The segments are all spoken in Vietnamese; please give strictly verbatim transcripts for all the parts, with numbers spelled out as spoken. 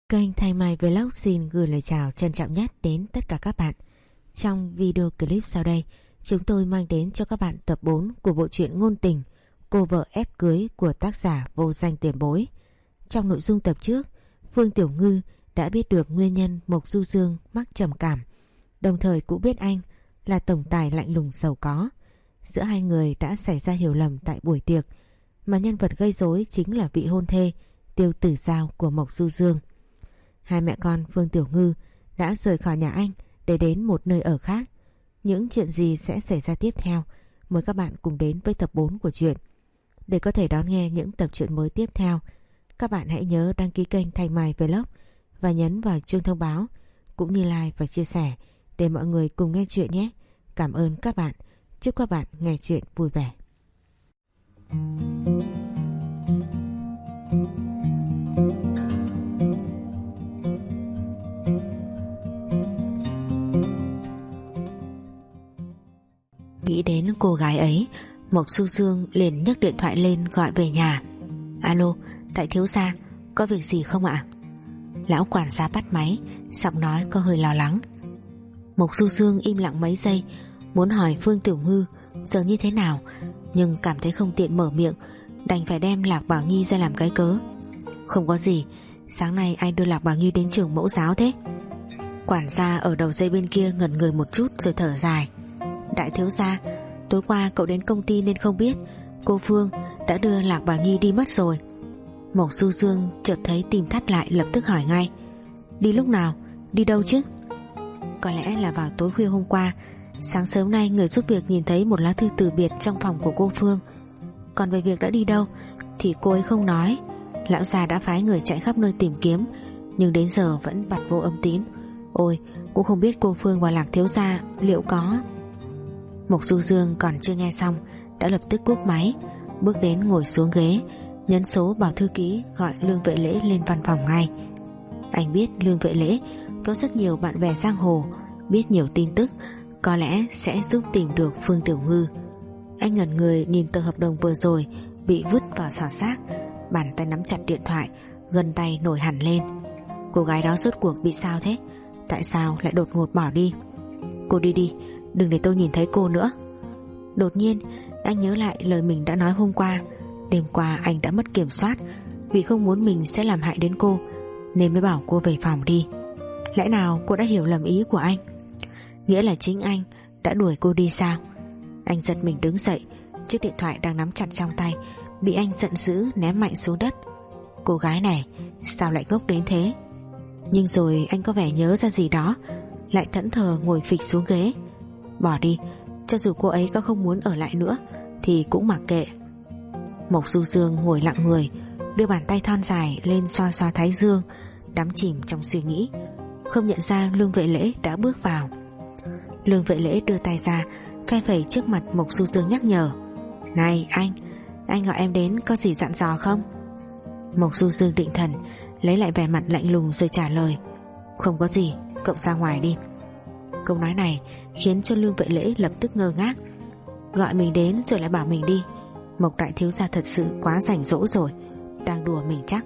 Kênh Thay Mai Vlog xin gửi lời chào trân trọng nhất đến tất cả các bạn. Trong video clip sau đây, chúng tôi mang đến cho các bạn tập bốn của bộ truyện ngôn tình Cô vợ ép cưới của tác giả Vô Danh Tiền Bối. Trong nội dung tập trước, Phương Tiểu Ngư đã biết được nguyên nhân Mộc Du Dương mắc trầm cảm, đồng thời cũng biết anh là tổng tài lạnh lùng giàu có. Giữa hai người đã xảy ra hiểu lầm tại buổi tiệc, mà nhân vật gây rối chính là vị hôn thê Tiêu Tử Giao của Mộc Du Dương. Hai mẹ con Phương Tiểu Ngư đã rời khỏi nhà anh để đến một nơi ở khác. Những chuyện gì sẽ xảy ra tiếp theo? Mời các bạn cùng đến với tập bốn của truyện. Để có thể đón nghe những tập truyện mới tiếp theo, các bạn hãy nhớ đăng ký kênh Thanh Mai Vlog và nhấn vào chuông thông báo, cũng như like và chia sẻ để mọi người cùng nghe chuyện nhé. Cảm ơn các bạn. Chúc các bạn nghe chuyện vui vẻ. Nghĩ đến cô gái ấy, Mộc Du Dương liền nhấc điện thoại lên gọi về nhà. Alo, đại thiếu gia, có việc gì không ạ? Lão quản gia bắt máy, giọng nói có hơi lo lắng. Mộc Du Dương im lặng mấy giây, muốn hỏi Phương Tiểu Ngư giờ như thế nào, nhưng cảm thấy không tiện mở miệng, đành phải đem Lạc Bảo Nhi ra làm cái cớ. Không có gì, sáng nay anh đưa Lạc Bảo Nhi đến trường mẫu giáo thế? Quản gia ở đầu dây bên kia ngẩn người một chút rồi thở dài. Đại thiếu gia, tối qua cậu đến công ty nên không biết cô Phương đã đưa Lạc Bảo Nhi đi mất rồi. Mộc Du Dương chợt thấy tim thắt lại, lập tức hỏi ngay. Đi lúc nào? Đi đâu chứ? Có lẽ là vào tối khuya hôm qua. Sáng sớm nay người giúp việc nhìn thấy một lá thư từ biệt trong phòng của cô Phương. Còn về việc đã đi đâu thì cô ấy không nói. Lão già đã phái người chạy khắp nơi tìm kiếm, nhưng đến giờ vẫn bặt vô âm tín. Ôi, cũng không biết cô Phương và Lạc thiếu gia liệu có. Mộc Du Dương còn chưa nghe xong đã lập tức cúp máy, bước đến ngồi xuống ghế, nhấn số bảo thư ký gọi Lương Vệ Lễ lên văn phòng ngay. Anh biết Lương Vệ Lễ có rất nhiều bạn bè giang hồ, biết nhiều tin tức, có lẽ sẽ giúp tìm được Phương Tiểu Ngư. Anh ngẩn người nhìn tờ hợp đồng vừa rồi bị vứt vào xào xác, bàn tay nắm chặt điện thoại, gân tay nổi hẳn lên. Cô gái đó rốt cuộc bị sao thế? Tại sao lại đột ngột bỏ đi? Cô đi đi, đừng để tôi nhìn thấy cô nữa. Đột nhiên anh nhớ lại lời mình đã nói hôm qua. Đêm qua anh đã mất kiểm soát, vì không muốn mình sẽ làm hại đến cô nên mới bảo cô về phòng đi. Lẽ nào cô đã hiểu lầm ý của anh? Nghĩa là chính anh đã đuổi cô đi sao? Anh giật mình đứng dậy, chiếc điện thoại đang nắm chặt trong tay bị anh giận dữ ném mạnh xuống đất. Cô gái này sao lại ngốc đến thế? Nhưng rồi anh có vẻ nhớ ra gì đó, lại thẫn thờ ngồi phịch xuống ghế. Bỏ đi, cho dù cô ấy có không muốn ở lại nữa thì cũng mặc kệ. Mộc Du Dương ngồi lặng người, đưa bàn tay thon dài lên xoa xoa thái dương, đắm chìm trong suy nghĩ, không nhận ra Lương Vệ Lễ đã bước vào. Lương Vệ Lễ đưa tay ra phe phẩy trước mặt Mộc Du Dương nhắc nhở. Này anh, anh gọi em đến có gì dặn dò không? Mộc Du Dương định thần, lấy lại vẻ mặt lạnh lùng rồi trả lời. Không có gì, cậu ra ngoài đi. Câu nói này khiến cho Lương Vệ Lễ lập tức ngơ ngác. Gọi mình đến rồi lại bảo mình đi. Mộc đại thiếu gia thật sự quá rảnh rỗi rồi, đang đùa mình chắc.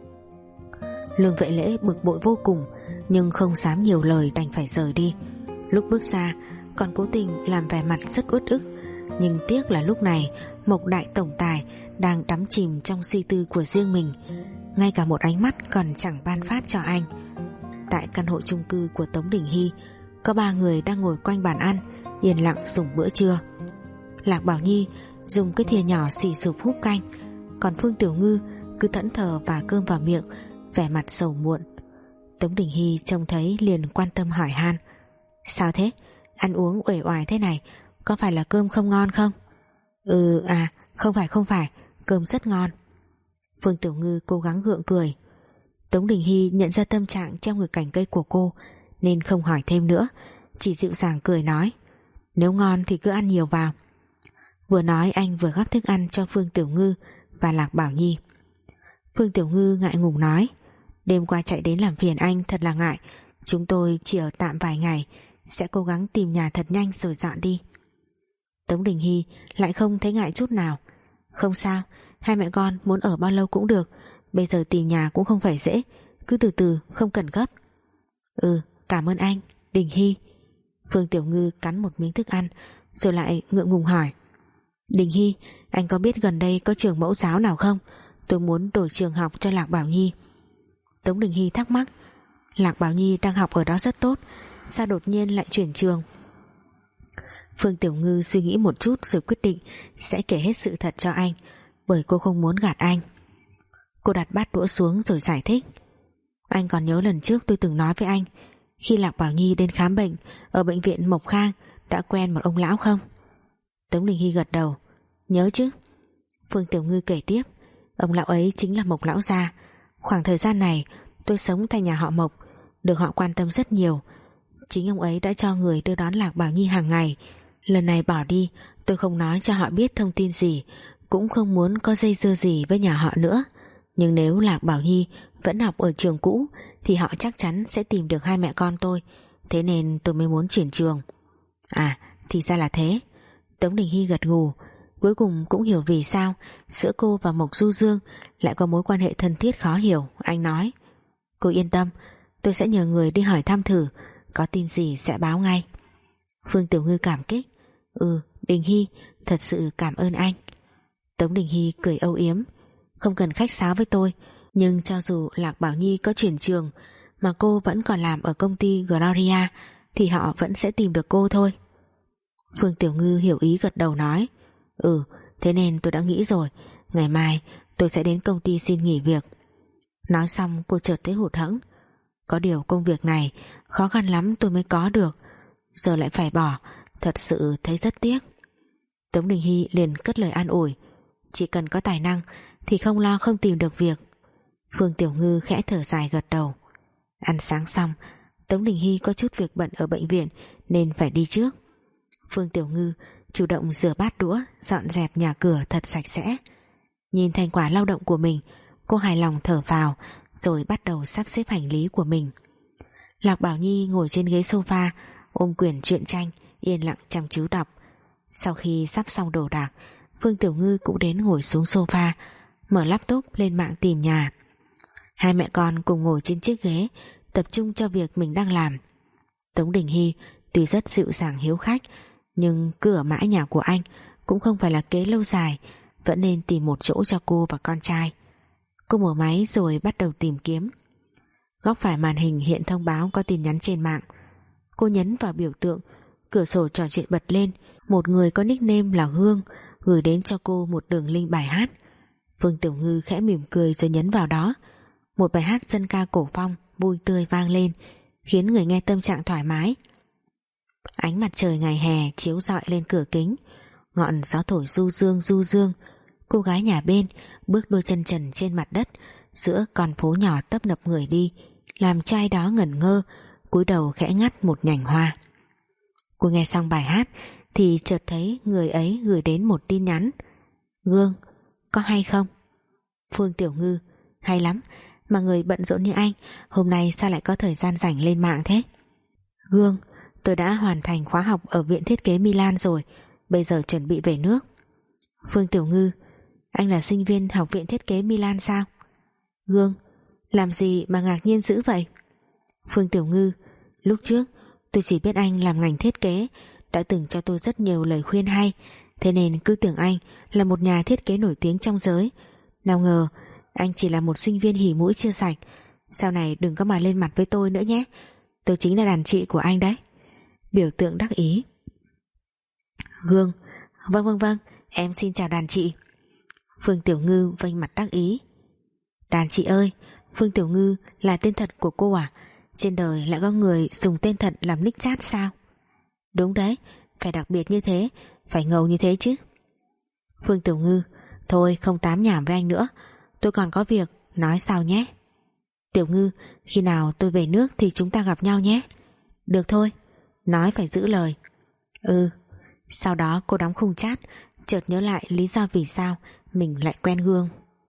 Lương Vệ Lễ bực bội vô cùng, nhưng không dám nhiều lời, đành phải rời đi. Lúc bước ra còn cố tình làm vẻ mặt rất uất ức, nhưng tiếc là lúc này Mộc đại tổng tài đang đắm chìm trong suy tư của riêng mình, ngay cả một ánh mắt còn chẳng ban phát cho anh. Tại căn hộ chung cư của Tống Đình Hy, có ba người đang ngồi quanh bàn ăn, yên lặng dùng bữa trưa. Lạc Bảo Nhi dùng cái thìa nhỏ xì sụp húp canh, còn Phương Tiểu Ngư cứ thẫn thờ và cơm vào miệng, vẻ mặt sầu muộn. Tống Đình Hy trông thấy liền quan tâm hỏi han. Sao thế? Ăn uống uể oải thế này, có phải là cơm không ngon không? Ừ à, không phải không phải, cơm rất ngon. Phương Tiểu Ngư cố gắng gượng cười. Tống Đình Hy nhận ra tâm trạng trong ngực cành cây của cô nên không hỏi thêm nữa, chỉ dịu dàng cười nói. Nếu ngon thì cứ ăn nhiều vào. Vừa nói anh vừa gắp thức ăn cho Phương Tiểu Ngư và Lạc Bảo Nhi. Phương Tiểu Ngư ngại ngùng nói. Đêm qua chạy đến làm phiền anh thật là ngại, chúng tôi chỉ ở tạm vài ngày, sẽ cố gắng tìm nhà thật nhanh rồi dọn đi. Tống Đình Hy lại không thấy ngại chút nào. Không sao, hai mẹ con muốn ở bao lâu cũng được, bây giờ tìm nhà cũng không phải dễ, Cứ từ từ, không cần gấp. Ừ, cảm ơn anh, Đình Hy. Phương Tiểu Ngư cắn một miếng thức ăn rồi lại ngượng ngùng hỏi: Đình Hy, anh có biết gần đây có trường mẫu giáo nào không? Tôi muốn đổi trường học cho Lạc Bảo Nhi. Tống Đình Hy thắc mắc: Lạc Bảo Nhi đang học ở đó rất tốt, sao đột nhiên lại chuyển trường? Phương Tiểu Ngư suy nghĩ một chút rồi quyết định sẽ kể hết sự thật cho anh, bởi cô không muốn gạt anh. Cô đặt bát đũa xuống rồi giải thích: Anh còn nhớ lần trước tôi từng nói với anh, khi Lạc Bảo Nhi đến khám bệnh ở bệnh viện Mộc Khang đã quen một ông lão không? Tống Đình Hy gật đầu: Nhớ chứ. Phương Tiểu Ngư kể tiếp: Ông lão ấy chính là Mộc lão gia. Khoảng thời gian này tôi sống tại nhà họ Mộc, được họ quan tâm rất nhiều. Chính ông ấy đã cho người đưa đón Lạc Bảo Nhi hàng ngày. Lần này bỏ đi, tôi không nói cho họ biết thông tin gì, cũng không muốn có dây dưa gì với nhà họ nữa. Nhưng nếu Lạc Bảo Nhi vẫn học ở trường cũ thì họ chắc chắn sẽ tìm được hai mẹ con tôi. Thế nên tôi mới muốn chuyển trường. À, thì ra là thế. Tống Đình Hy gật gù. Cuối cùng cũng hiểu vì sao giữa cô và Mộc Du Dương lại có mối quan hệ thân thiết khó hiểu. Anh nói: Cô yên tâm, tôi sẽ nhờ người đi hỏi thăm thử, có tin gì sẽ báo ngay. Phương Tiểu Ngư cảm kích: Ừ, Đình Hy, thật sự cảm ơn anh. Tống Đình Hy cười âu yếm: Không cần khách sáo với tôi, nhưng cho dù Lạc Bảo Nhi có chuyển trường mà cô vẫn còn làm ở công ty Gloria thì họ vẫn sẽ tìm được cô thôi. Phương Tiểu Ngư hiểu ý gật đầu nói: Ừ, thế nên tôi đã nghĩ rồi, ngày mai tôi sẽ đến công ty xin nghỉ việc. Nói xong cô chợt thấy hụt hẫng. Có điều công việc này khó khăn lắm tôi mới có được, giờ lại phải bỏ, thật sự thấy rất tiếc. Tống Đình Hy liền cất lời an ủi: Chỉ cần có tài năng thì không lo không tìm được việc. Phương Tiểu Ngư khẽ thở dài gật đầu. Ăn sáng xong, Tống Đình Hy có chút việc bận ở bệnh viện nên phải đi trước. Phương Tiểu Ngư chủ động rửa bát đũa, dọn dẹp nhà cửa thật sạch sẽ. Nhìn thành quả lao động của mình, cô hài lòng thở phào rồi bắt đầu sắp xếp hành lý của mình. Lạc Bảo Nhi ngồi trên ghế sofa ôm quyển truyện tranh, yên lặng chăm chú đọc. Sau khi sắp xong đồ đạc, Phương Tiểu Ngư cũng đến ngồi xuống sofa, mở laptop lên mạng tìm nhà. Hai mẹ con cùng ngồi trên chiếc ghế, tập trung cho việc mình đang làm. Tống Đình Hy tuy rất dịu dàng hiếu khách, nhưng cửa mãi nhà của anh cũng không phải là kế lâu dài, vẫn nên tìm một chỗ cho cô và con trai. Cô mở máy rồi bắt đầu tìm kiếm. Góc phải màn hình hiện thông báo có tin nhắn trên mạng. Cô nhấn vào biểu tượng, cửa sổ trò chuyện bật lên. Một người có nickname là Hương gửi đến cho cô một đường link bài hát. Phương Tiểu Ngư khẽ mỉm cười rồi nhấn vào đó. Một bài hát dân ca cổ phong vui tươi vang lên, khiến người nghe tâm trạng thoải mái. Ánh mặt trời ngày hè chiếu rọi lên cửa kính, ngọn gió thổi du dương du dương. Cô gái nhà bên bước đôi chân trần trên mặt đất giữa con phố nhỏ tấp nập người đi, làm cho ai đó ngẩn ngơ, cúi đầu khẽ ngắt một nhành hoa. Cô nghe xong bài hát thì chợt thấy người ấy gửi đến một tin nhắn: Gương, có hay không? Phương Tiểu Ngư: Hay lắm, mà người bận rộn như anh hôm nay sao lại có thời gian rảnh lên mạng thế? Gương, tôi đã hoàn thành khóa học ở Viện Thiết kế Milan rồi, bây giờ chuẩn bị về nước. Phương Tiểu Ngư: Anh là sinh viên học Viện Thiết kế Milan sao? Gương: Làm gì mà ngạc nhiên dữ vậy? Phương Tiểu Ngư: Lúc trước tôi chỉ biết anh làm ngành thiết kế, đã từng cho tôi rất nhiều lời khuyên hay, thế nên cứ tưởng anh là một nhà thiết kế nổi tiếng trong giới. Nào ngờ anh chỉ là một sinh viên hỉ mũi chưa sạch. Sau này đừng có mà lên mặt với tôi nữa nhé, tôi chính là đàn chị của anh đấy. Biểu tượng đắc ý. Gương: Vâng vâng vâng, em xin chào đàn chị. Phương Tiểu Ngư vênh mặt đắc ý. Đàn chị ơi, Phương Tiểu Ngư là tên thật của cô à? Trên đời lại có người dùng tên thật làm nick chat sao? Đúng đấy, phải đặc biệt như thế, phải ngầu như thế chứ. Phương Tiểu Ngư: Thôi không tám nhảm với anh nữa, tôi còn có việc, nói sau nhé. Tiểu Ngư: Khi nào tôi về nước thì chúng ta gặp nhau nhé. Được thôi, nói phải giữ lời. Ừ. Sau đó cô đóng khung chat, chợt nhớ lại lý do vì sao mình lại quen Gương.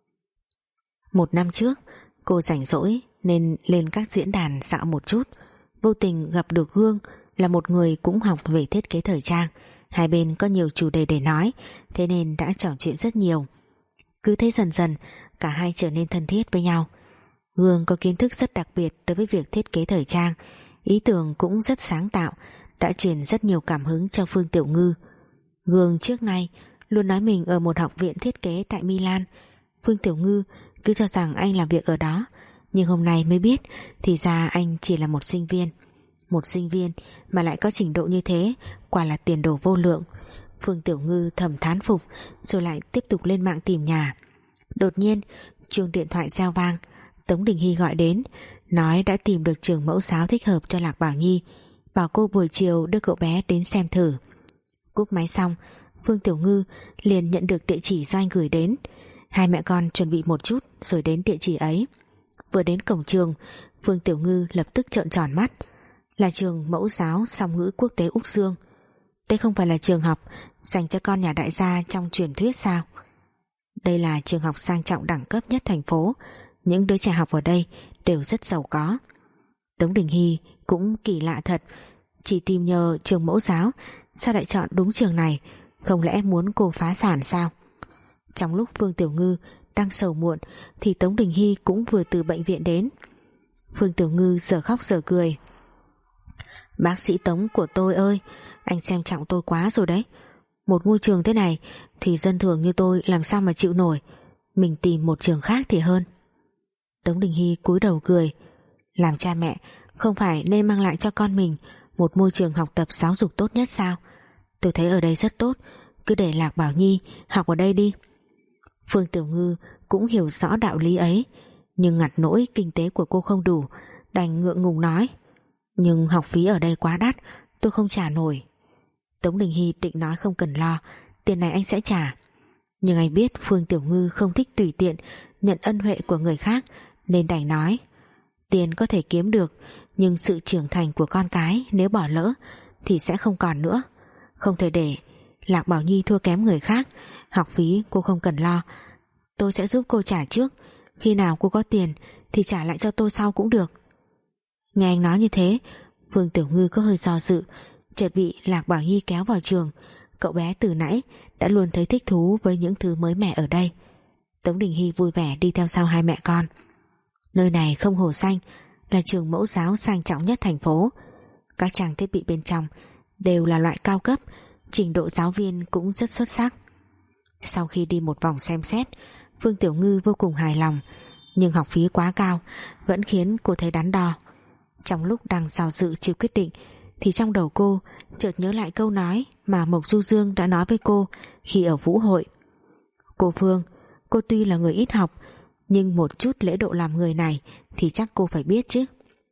Một năm trước cô rảnh rỗi nên lên các diễn đàn dạo một chút, vô tình gặp được Gương, là một người cũng học về thiết kế thời trang. Hai bên có nhiều chủ đề để nói, thế nên đã trò chuyện rất nhiều. Cứ thế dần dần cả hai trở nên thân thiết với nhau. Gương có kiến thức rất đặc biệt đối với việc thiết kế thời trang, ý tưởng cũng rất sáng tạo, đã truyền rất nhiều cảm hứng cho Phương Tiểu Ngư. Gương trước nay luôn nói mình ở một học viện thiết kế tại Milan. Phương Tiểu Ngư cứ cho rằng anh làm việc ở đó, nhưng hôm nay mới biết thì ra anh chỉ là một sinh viên. Một sinh viên mà lại có trình độ như thế, quả là tiền đồ vô lượng. Phương Tiểu Ngư thầm thán phục, rồi lại tiếp tục lên mạng tìm nhà. Đột nhiên chuông điện thoại reo vang. Tống Đình Hy gọi đến, nói đã tìm được trường mẫu giáo thích hợp cho Lạc Bảo Nhi, bảo cô buổi chiều đưa cậu bé đến xem thử. Cúp máy xong, Phương Tiểu Ngư liền nhận được địa chỉ do anh gửi đến. Hai mẹ con chuẩn bị một chút rồi đến địa chỉ ấy. Vừa đến cổng trường, Phương Tiểu Ngư lập tức trợn tròn mắt. Là trường mẫu giáo song ngữ quốc tế Úc Dương. Đây không phải là trường học dành cho con nhà đại gia trong truyền thuyết sao? Đây là trường học sang trọng đẳng cấp nhất thành phố. Những đứa trẻ học ở đây đều rất giàu có. Tống Đình Hy cũng kỳ lạ thật, chỉ tìm nhờ trường mẫu giáo, sao lại chọn đúng trường này? Không lẽ muốn cô phá sản sao? Trong lúc Phương Tiểu Ngư đang sầu muộn thì Tống Đình Hy cũng vừa từ bệnh viện đến. Phương Tiểu Ngư giờ khóc giờ cười. Bác sĩ Tống của tôi ơi, anh xem trọng tôi quá rồi đấy. Một ngôi trường thế này thì dân thường như tôi làm sao mà chịu nổi. Mình tìm một trường khác thì hơn. Tống Đình Hy cúi đầu cười. Làm cha mẹ không phải nên mang lại cho con mình một môi trường học tập giáo dục tốt nhất sao? Tôi thấy ở đây rất tốt, cứ để Lạc Bảo Nhi học ở đây đi. Phương Tiểu Ngư cũng hiểu rõ đạo lý ấy, nhưng ngặt nỗi kinh tế của cô không đủ, đành ngượng ngùng nói. Nhưng học phí ở đây quá đắt, tôi không trả nổi. Tống Đình Hy định nói không cần lo, tiền này anh sẽ trả. Nhưng anh biết Phương Tiểu Ngư không thích tùy tiện nhận ân huệ của người khác, nên đành nói. Tiền có thể kiếm được, nhưng sự trưởng thành của con cái nếu bỏ lỡ thì sẽ không còn nữa. Không thể để Lạc Bảo Nhi thua kém người khác. Học phí cô không cần lo, tôi sẽ giúp cô trả trước. Khi nào cô có tiền thì trả lại cho tôi sau cũng được. Nghe anh nói như thế, Phương Tiểu Ngư có hơi do dự, chợt bị Lạc Bảo Nhi kéo vào trường. Cậu bé từ nãy đã luôn thấy thích thú với những thứ mới mẻ ở đây. Tống Đình Hy vui vẻ đi theo sau hai mẹ con. Nơi này không hổ danh là trường mẫu giáo sang trọng nhất thành phố. Các trang thiết bị bên trong đều là loại cao cấp, trình độ giáo viên cũng rất xuất sắc. Sau khi đi một vòng xem xét, Phương Tiểu Ngư vô cùng hài lòng, nhưng học phí quá cao vẫn khiến cô thấy đắn đo. Trong lúc đang do dự chưa quyết định thì trong đầu cô chợt nhớ lại câu nói mà Mộc Du Dương đã nói với cô khi ở vũ hội. Cô Phương, cô tuy là người ít học, nhưng một chút lễ độ làm người này thì chắc cô phải biết chứ.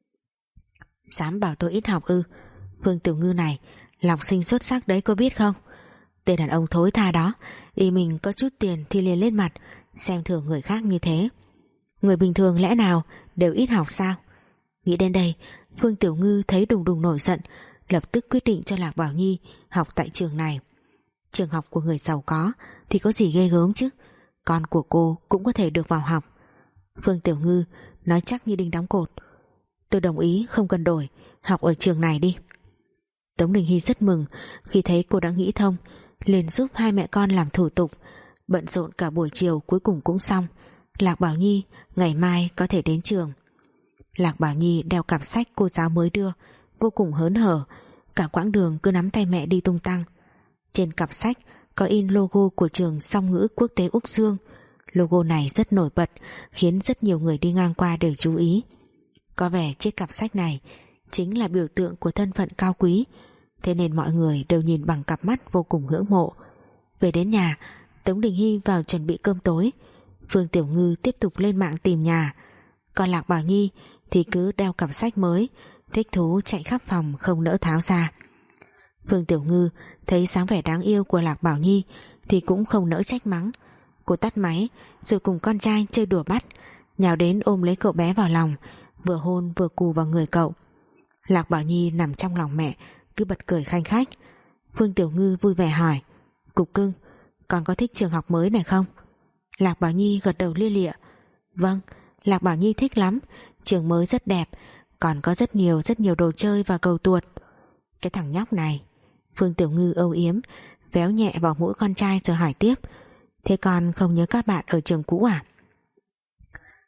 Dám bảo tôi ít học ư? Phương Tiểu Ngư này là học sinh xuất sắc đấy, cô biết không? Tên đàn ông thối tha đó, ý mình có chút tiền thì liền lên mặt xem thường người khác như thế. Người bình thường lẽ nào đều ít học sao? Nghĩ đến đây, Phương Tiểu Ngư thấy đùng đùng nổi giận, lập tức quyết định cho Lạc Bảo Nhi học tại trường này. Trường học của người giàu có thì có gì ghê gớm chứ? Con của cô cũng có thể được vào học. Phương Tiểu Ngư nói chắc như đinh đóng cột. Tôi đồng ý, không cần đổi, học ở trường này đi. Tống Đình Hy rất mừng khi thấy cô đã nghĩ thông, liền giúp hai mẹ con làm thủ tục. Bận rộn cả buổi chiều cuối cùng cũng xong. Lạc Bảo Nhi ngày mai có thể đến trường. Lạc Bảo Nhi đeo cặp sách cô giáo mới đưa, vô cùng hớn hở, cả quãng đường cứ nắm tay mẹ đi tung tăng. Trên cặp sách có in logo của trường song ngữ quốc tế Úc Dương. Logo này rất nổi bật, khiến rất nhiều người đi ngang qua đều chú ý. Có vẻ chiếc cặp sách này chính là biểu tượng của thân phận cao quý, thế nên mọi người đều nhìn bằng cặp mắt vô cùng ngưỡng mộ. Về đến nhà, Tống Đình Hy vào chuẩn bị cơm tối. Phương Tiểu Ngư tiếp tục lên mạng tìm nhà. Còn Lạc Bảo Nhi thì cứ đeo cặp sách mới, thích thú chạy khắp phòng không nỡ tháo ra. Phương Tiểu Ngư thấy dáng vẻ đáng yêu của Lạc Bảo Nhi thì cũng không nỡ trách mắng. Cô tắt máy rồi cùng con trai chơi đùa bắt, nhào đến ôm lấy cậu bé vào lòng, vừa hôn vừa cù vào người cậu. Lạc Bảo Nhi nằm trong lòng mẹ cứ bật cười khanh khách. Phương Tiểu Ngư vui vẻ hỏi: Cục cưng, con có thích trường học mới này không? Lạc Bảo Nhi gật đầu lia lịa: Vâng, Lạc Bảo Nhi thích lắm, trường mới rất đẹp, còn có rất nhiều rất nhiều đồ chơi và cầu tuột. Cái thằng nhóc này. Phương Tiểu Ngư âu yếm véo nhẹ vào mũi con trai rồi hỏi tiếp: Thế con không nhớ các bạn ở trường cũ à?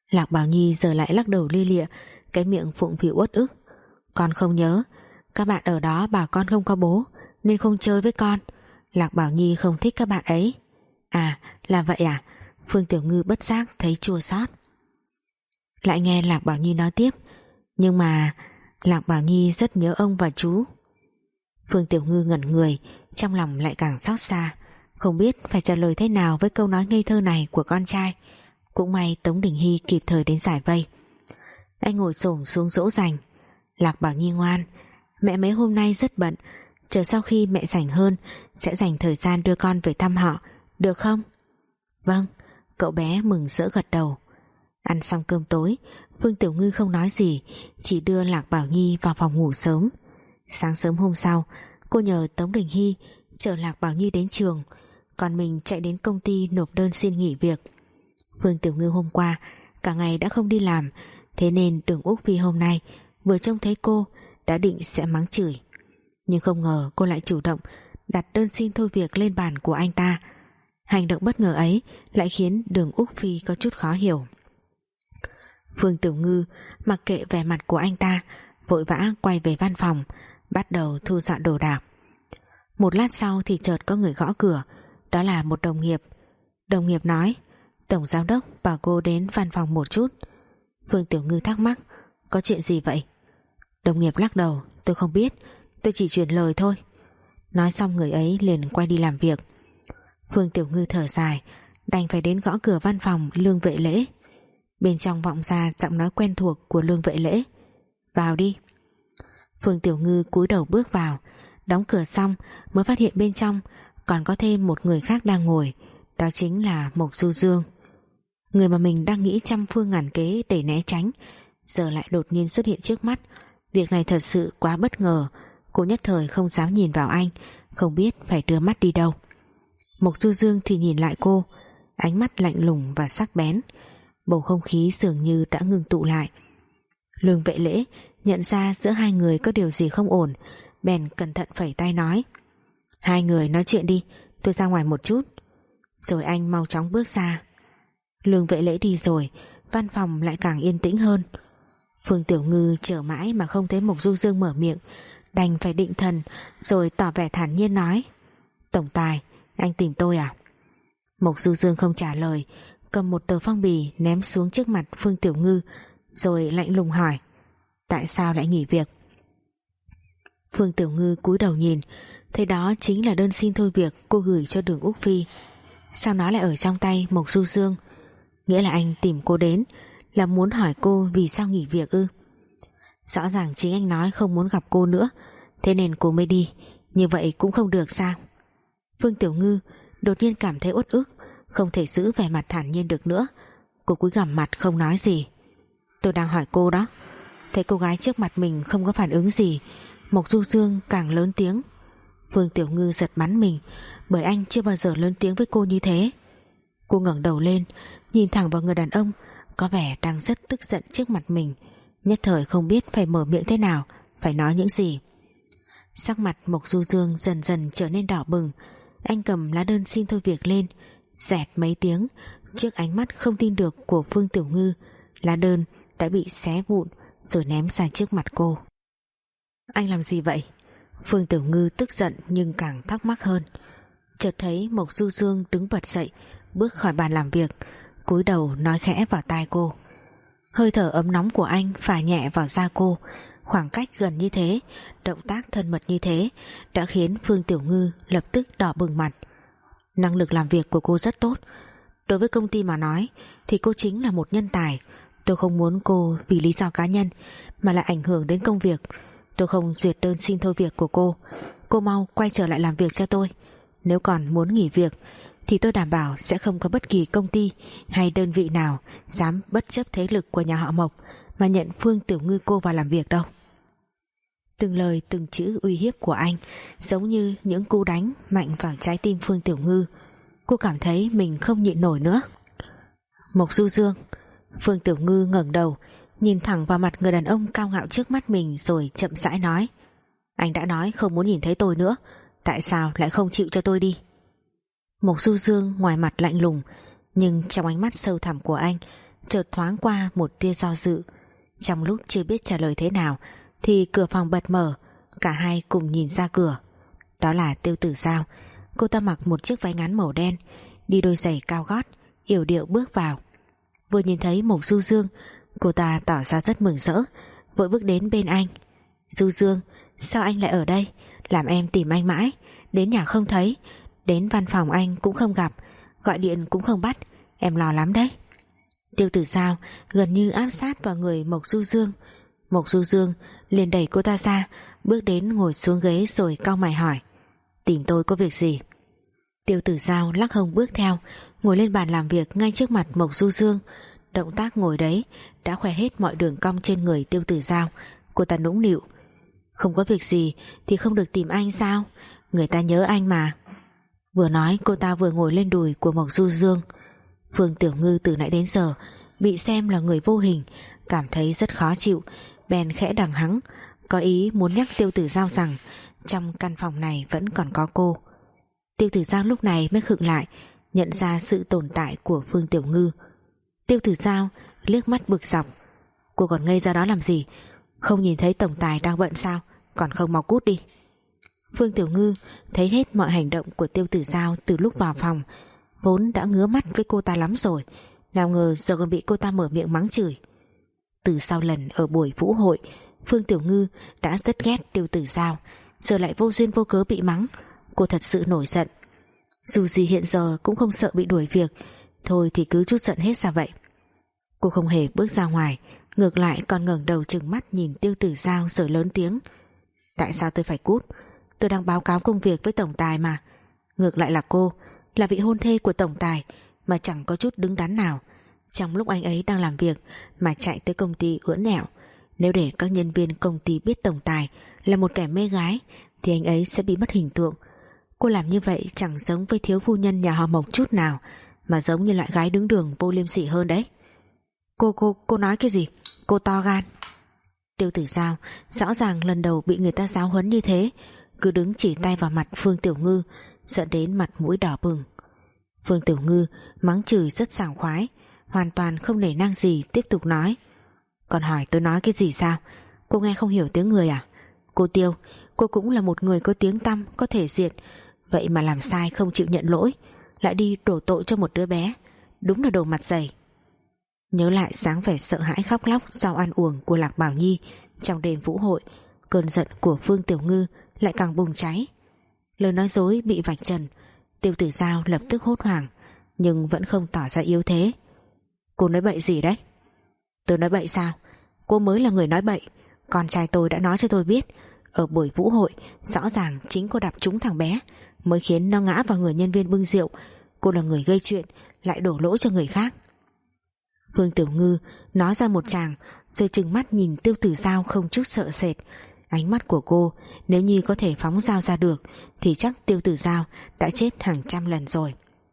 Lạc Bảo Nhi giờ lại lắc đầu lia lịa, cái miệng phụng phịu uất ức. Con không nhớ, các bạn ở đó bảo con không có bố nên không chơi với con. Lạc Bảo Nhi không thích các bạn ấy. À, là vậy à? Phương Tiểu Ngư bất giác thấy chua xót. Lại nghe Lạc Bảo Nhi nói tiếp, nhưng mà Lạc Bảo Nhi rất nhớ ông và chú. Phương Tiểu Ngư ngẩn người, trong lòng lại càng xót xa, không biết phải trả lời thế nào với câu nói ngây thơ này của con trai. Cũng may Tống Đình Hy kịp thời đến giải vây. Anh ngồi xổm xuống dỗ dành. Lạc Bảo Nhi ngoan, mẹ mấy hôm nay rất bận, chờ sau khi mẹ rảnh hơn sẽ dành thời gian đưa con về thăm họ, được không? Vâng, cậu bé mừng rỡ gật đầu. Ăn xong cơm tối, Phương Tiểu Ngư không nói gì, chỉ đưa Lạc Bảo Nhi vào phòng ngủ sớm. Sáng sớm hôm sau, cô nhờ Tống Đình Hy chở Lạc Bảo Nhi đến trường, còn mình chạy đến công ty nộp đơn xin nghỉ việc. Phương Tiểu Ngư hôm qua cả ngày đã không đi làm, thế nên Đường Úc Phi hôm nay vừa trông thấy cô đã định sẽ mắng chửi, nhưng không ngờ cô lại chủ động đặt đơn xin thôi việc lên bàn của anh ta. Hành động bất ngờ ấy lại khiến Đường Úc Phi có chút khó hiểu. Phương Tiểu Ngư mặc kệ vẻ mặt của anh ta, vội vã quay về văn phòng, bắt đầu thu dọn đồ đạc. Một lát sau thì chợt có người gõ cửa, đó là một đồng nghiệp. Đồng nghiệp nói, tổng giám đốc bảo cô đến văn phòng một chút. Phương Tiểu Ngư thắc mắc, có chuyện gì vậy? Đồng nghiệp lắc đầu, tôi không biết, tôi chỉ truyền lời thôi. Nói xong người ấy liền quay đi làm việc. Phương Tiểu Ngư thở dài, đành phải đến gõ cửa văn phòng Lương Vệ Lễ. Bên trong vọng ra giọng nói quen thuộc của Lương Vệ Lễ, vào đi. Phương Tiểu Ngư cúi đầu bước vào, đóng cửa xong mới phát hiện bên trong còn có thêm một người khác đang ngồi, đó chính là Mộc Du Dương. Người mà mình đang nghĩ trăm phương ngàn kế để né tránh, giờ lại đột nhiên xuất hiện trước mắt. Việc này thật sự quá bất ngờ, cô nhất thời không dám nhìn vào anh, không biết phải đưa mắt đi đâu. Mộc Du Dương thì nhìn lại cô, ánh mắt lạnh lùng và sắc bén. Bầu không khí dường như đã ngừng tụ lại. Lương Vệ Lễ nhận ra giữa hai người có điều gì không ổn, bèn cẩn thận phẩy tay nói, hai người nói chuyện đi, tôi ra ngoài một chút. Rồi anh mau chóng bước ra. Lương Vệ Lễ đi rồi, văn phòng lại càng yên tĩnh hơn. Phương Tiểu Ngư chờ mãi mà không thấy Mộc Du Dương mở miệng, đành phải định thần rồi tỏ vẻ thản nhiên nói, tổng tài, anh tìm tôi à? Mộc Du Dương không trả lời, cầm một tờ phong bì ném xuống trước mặt Phương Tiểu Ngư, rồi lạnh lùng hỏi, tại sao lại nghỉ việc? Phương Tiểu Ngư cúi đầu nhìn, thấy đó chính là đơn xin thôi việc cô gửi cho Đường Úc Phi. Sao nó lại ở trong tay Mộc Du Dương? Nghĩa là anh tìm cô đến là muốn hỏi cô vì sao nghỉ việc ư? Rõ ràng chính anh nói không muốn gặp cô nữa, thế nên cô mới đi. Như vậy cũng không được sao? Phương Tiểu Ngư đột nhiên cảm thấy uất ức, không thể giữ vẻ mặt thản nhiên được nữa. Cô cúi gằm mặt không nói gì. Tôi đang hỏi cô đó. Thấy cô gái trước mặt mình không có phản ứng gì, Mộc Du Dương càng lớn tiếng. Phương Tiểu Ngư giật bắn mình, bởi anh chưa bao giờ lớn tiếng với cô như thế. Cô ngẩng đầu lên, nhìn thẳng vào người đàn ông có vẻ đang rất tức giận trước mặt mình, nhất thời không biết phải mở miệng thế nào, phải nói những gì. Sắc mặt Mộc Du Dương dần dần trở nên đỏ bừng. Anh cầm lá đơn xin thôi việc lên, dẹt mấy tiếng. Trước ánh mắt không tin được của Phương Tiểu Ngư, lá đơn đã bị xé vụn rồi ném ra trước mặt cô. Anh làm gì vậy? Phương Tiểu Ngư tức giận nhưng càng thắc mắc hơn. Chợt thấy Mộc Du Dương đứng bật dậy, bước khỏi bàn làm việc, cúi đầu nói khẽ vào tai cô. Hơi thở ấm nóng của anh phả nhẹ vào da cô. Khoảng cách gần như thế, động tác thân mật như thế đã khiến Phương Tiểu Ngư lập tức đỏ bừng mặt. Năng lực làm việc của cô rất tốt. Đối với công ty mà nói thì cô chính là một nhân tài. Tôi không muốn cô vì lý do cá nhân mà lại ảnh hưởng đến công việc. Tôi không duyệt đơn xin thôi việc của cô. Cô mau quay trở lại làm việc cho tôi. Nếu còn muốn nghỉ việc thì tôi đảm bảo sẽ không có bất kỳ công ty hay đơn vị nào dám bất chấp thế lực của nhà họ Mộc mà nhận Phương Tiểu Ngư cô vào làm việc đâu. Từng lời từng chữ uy hiếp của anh giống như những cú đánh mạnh vào trái tim Phương Tiểu Ngư. Cô cảm thấy mình không nhịn nổi nữa. Mộc Du Dương. Phương Tiểu Ngư ngẩng đầu nhìn thẳng vào mặt người đàn ông cao ngạo trước mắt mình, rồi chậm rãi nói, anh đã nói không muốn nhìn thấy tôi nữa, tại sao lại không chịu cho tôi đi? Mộc Du Dương ngoài mặt lạnh lùng, nhưng trong ánh mắt sâu thẳm của anh chợt thoáng qua một tia do dự. Trong lúc chưa biết trả lời thế nào thì cửa phòng bật mở, cả hai cùng nhìn ra cửa. Đó là Tiêu Tử Giao. Cô ta mặc một chiếc váy ngắn màu đen, đi đôi giày cao gót, yểu điệu bước vào. Vừa nhìn thấy Mộc Du Dương, cô ta tỏ ra rất mừng rỡ, vội bước đến bên anh. Du Dương, sao anh lại ở đây? Làm em tìm anh mãi, đến nhà không thấy, đến văn phòng anh cũng không gặp, gọi điện cũng không bắt, em lo lắm đấy. Tiêu Tử Giao gần như áp sát vào người Mộc Du Dương. Mộc Du Dương liền đẩy cô ta ra, bước đến ngồi xuống ghế rồi cau mày hỏi: tìm tôi có việc gì? Tiêu Tử Giao lắc hông bước theo, ngồi lên bàn làm việc ngay trước mặt Mộc Du Dương. Động tác ngồi đấy đã khoe hết mọi đường cong trên người Tiêu Tử Giao. Cô ta nũng nịu: không có việc gì thì không được tìm anh sao? Người ta nhớ anh mà. Vừa nói cô ta vừa ngồi lên đùi của Mộc Du Dương. Phương Tiểu Ngư từ nãy đến giờ bị xem là người vô hình, cảm thấy rất khó chịu, bèn khẽ đằng hắng, có ý muốn nhắc Tiêu Tử Giao rằng trong căn phòng này vẫn còn có cô. Tiêu Tử Giao lúc này mới khựng lại, nhận ra sự tồn tại của Phương Tiểu Ngư. Tiêu Tử Giao liếc mắt bực dọc: cô còn ngây ra đó làm gì? Không nhìn thấy tổng tài đang bận sao? Còn không mau cút đi. Phương Tiểu Ngư thấy hết mọi hành động của Tiêu Tử Giao từ lúc vào phòng, vốn đã ngứa mắt với cô ta lắm rồi, nào ngờ giờ còn bị cô ta mở miệng mắng chửi. Từ sau lần ở buổi vũ hội, Phương Tiểu Ngư đã rất ghét Tiêu Tử Giao, giờ lại vô duyên vô cớ bị mắng, cô thật sự nổi giận. Dù gì hiện giờ cũng không sợ bị đuổi việc, thôi thì cứ trút giận hết ra vậy. Cô không hề bước ra ngoài, ngược lại còn ngẩng đầu trừng mắt nhìn Tiêu Tử Giao rồi lớn tiếng: tại sao tôi phải cút? Tôi đang báo cáo công việc với tổng tài mà. Ngược lại là cô, là vị hôn thê của tổng tài mà chẳng có chút đứng đắn nào, trong lúc anh ấy đang làm việc mà chạy tới công ty ưỡn nẹo. Nếu để các nhân viên công ty biết tổng tài là một kẻ mê gái thì anh ấy sẽ bị mất hình tượng. Cô làm như vậy chẳng giống với thiếu phu nhân nhà họ Mộc chút nào, mà giống như loại gái đứng đường vô liêm sỉ hơn đấy. Cô cô cô nói cái gì? Cô to gan. Tiêu Tử Giao rõ ràng lần đầu bị người ta giáo huấn như thế, cứ đứng chỉ tay vào mặt Phương Tiểu Ngư, giận đến mặt mũi đỏ bừng. Phương Tiểu Ngư mắng chửi rất sảng khoái, hoàn toàn không nể nang gì, tiếp tục nói: còn hỏi tôi nói cái gì sao? Cô nghe không hiểu tiếng người à? Cô Tiêu, cô cũng là một người có tiếng tăm, có thể diện, vậy mà làm sai không chịu nhận lỗi, lại đi đổ tội cho một đứa bé, đúng là đồ mặt dày. Nhớ lại dáng vẻ sợ hãi khóc lóc do ăn uống của Lạc Bảo Nhi trong đêm vũ hội, cơn giận của Phương Tiểu Ngư lại càng bùng cháy. Lời nói dối bị vạch trần, Tiêu Tử Giao lập tức hốt hoảng, nhưng vẫn không tỏ ra yếu thế. Cô nói bậy gì đấy? Tôi nói bậy sao? Cô mới là người nói bậy. Con trai tôi đã nói cho tôi biết, ở buổi vũ hội rõ ràng chính cô đạp trúng thằng bé, mới khiến nó ngã vào người nhân viên bưng rượu. Cô là người gây chuyện, lại đổ lỗi cho người khác. Phương Tiểu Ngư nói ra một tràng, rồi trừng mắt nhìn Tiêu Tử Giao không chút sợ sệt. Ánh mắt của cô nếu như có thể phóng dao ra được thì chắc Tiêu Tử Giao đã chết hàng trăm lần rồi.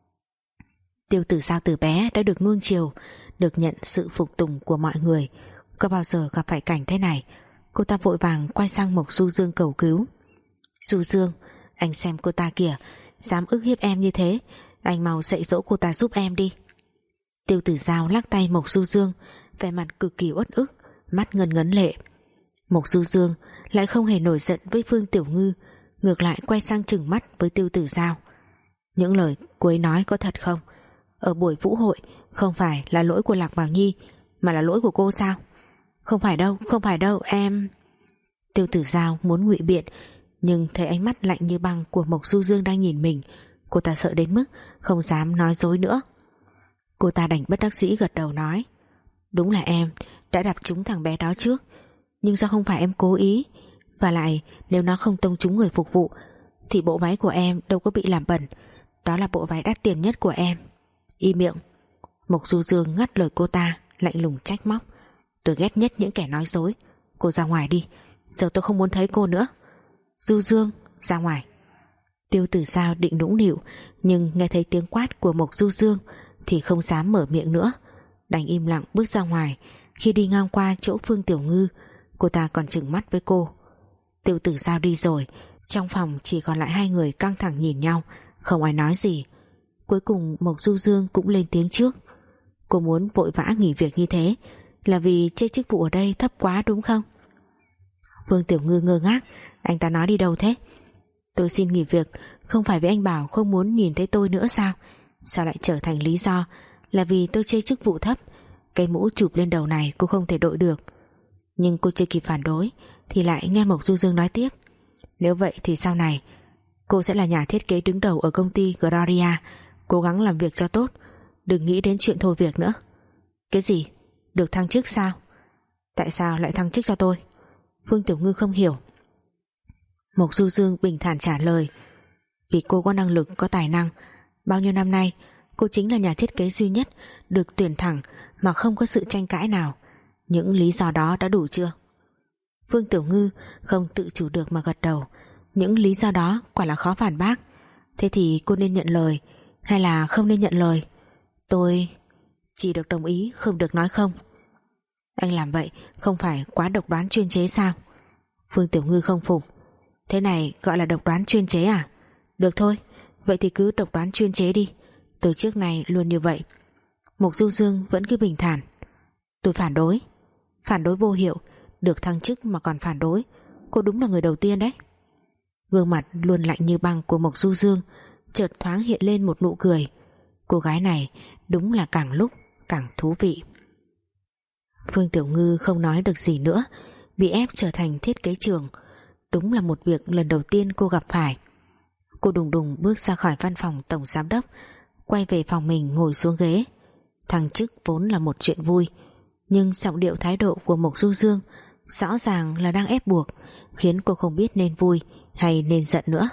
Tiêu Tử Giao từ bé đã được nuông chiều, được nhận sự phục tùng của mọi người, có bao giờ gặp phải cảnh thế này. Cô ta vội vàng quay sang Mộc Du Dương cầu cứu: Du Dương, anh xem cô ta kìa, dám ức hiếp em như thế, anh mau dạy dỗ cô ta giúp em đi. Tiêu Tử Giao lắc tay Mộc Du Dương, vẻ mặt cực kỳ uất ức, mắt ngấn ngấn lệ. Mộc Du Dương lại không hề nổi giận với Phương Tiểu Ngư, ngược lại quay sang trừng mắt với Tiêu Tử Giao: những lời cô ấy nói có thật không? Ở buổi vũ hội không phải là lỗi của Lạc Bảo Nhi, mà là lỗi của cô sao? Không phải đâu, không phải đâu, em... Tiêu Tử Giao muốn ngụy biện, nhưng thấy ánh mắt lạnh như băng của Mộc Du Dương đang nhìn mình, cô ta sợ đến mức không dám nói dối nữa. Cô ta đành bất đắc dĩ gật đầu nói: đúng là em đã đạp trúng thằng bé đó trước, nhưng do không phải em cố ý, và lại nếu nó không tông trúng người phục vụ thì bộ váy của em đâu có bị làm bẩn, đó là bộ váy đắt tiền nhất của em. Im miệng. Mộc Du Dương ngắt lời cô ta, lạnh lùng trách móc: tôi ghét nhất những kẻ nói dối. Cô ra ngoài đi, giờ tôi không muốn thấy cô nữa. Du Dương, ra ngoài. Tiêu Tử Giao định nũng nịu, nhưng nghe thấy tiếng quát của Mộc Du Dương thì không dám mở miệng nữa, đành im lặng bước ra ngoài. Khi đi ngang qua chỗ Phương Tiểu Ngư, cô ta còn trừng mắt với cô. Tiêu Tử Giao đi rồi, trong phòng chỉ còn lại hai người căng thẳng nhìn nhau, không ai nói gì. Cuối cùng Mộc Du Dương cũng lên tiếng trước: Cô muốn vội vã nghỉ việc như thế là vì chê chức vụ ở đây thấp quá đúng không? Phương Tiểu Ngư ngơ ngác. Anh ta nói đi đâu thế? Tôi xin nghỉ việc không phải vì anh bảo không muốn nhìn thấy tôi nữa sao? Sao lại trở thành lý do là vì tôi chê chức vụ thấp? Cái mũ chụp lên đầu này cô không thể đội được. Nhưng cô chưa kịp phản đối thì lại nghe Mộc Du Dương nói tiếp. Nếu vậy thì sau này cô sẽ là nhà thiết kế đứng đầu ở công ty Gloria. Cố gắng làm việc cho tốt, đừng nghĩ đến chuyện thôi việc nữa. Cái gì? Được thăng chức sao? Tại sao lại thăng chức cho tôi? Phương Tiểu Ngư không hiểu. Mộc Du Dương bình thản trả lời. Vì cô có năng lực, có tài năng. Bao nhiêu năm nay cô chính là nhà thiết kế duy nhất được tuyển thẳng mà không có sự tranh cãi nào. Những lý do đó đã đủ chưa? Phương Tiểu Ngư không tự chủ được mà gật đầu. Những lý do đó quả là khó phản bác. Thế thì cô nên nhận lời hay là không nên nhận lời? Tôi chỉ được đồng ý, không được nói không. Anh làm vậy không phải quá độc đoán chuyên chế sao? Phương Tiểu Ngư không phục. Thế này gọi là độc đoán chuyên chế à? Được thôi, vậy thì cứ độc đoán chuyên chế đi. Tôi trước này luôn như vậy. Mộc Du Dương vẫn cứ bình thản. Tôi phản đối. Phản đối vô hiệu. Được thăng chức mà còn phản đối. Cô đúng là người đầu tiên đấy. Gương mặt luôn lạnh như băng của Mộc Du Dương chợt thoáng hiện lên một nụ cười. Cô gái này đúng là càng lúc càng thú vị. Phương Tiểu Ngư không nói được gì nữa. Bị ép trở thành thiết kế trưởng đúng là một việc lần đầu tiên cô gặp phải. Cô đùng đùng bước ra khỏi văn phòng tổng giám đốc, quay về phòng mình ngồi xuống ghế. Thăng chức vốn là một chuyện vui, nhưng giọng điệu thái độ của Mộc Du Dương rõ ràng là đang ép buộc, khiến cô không biết nên vui hay nên giận nữa.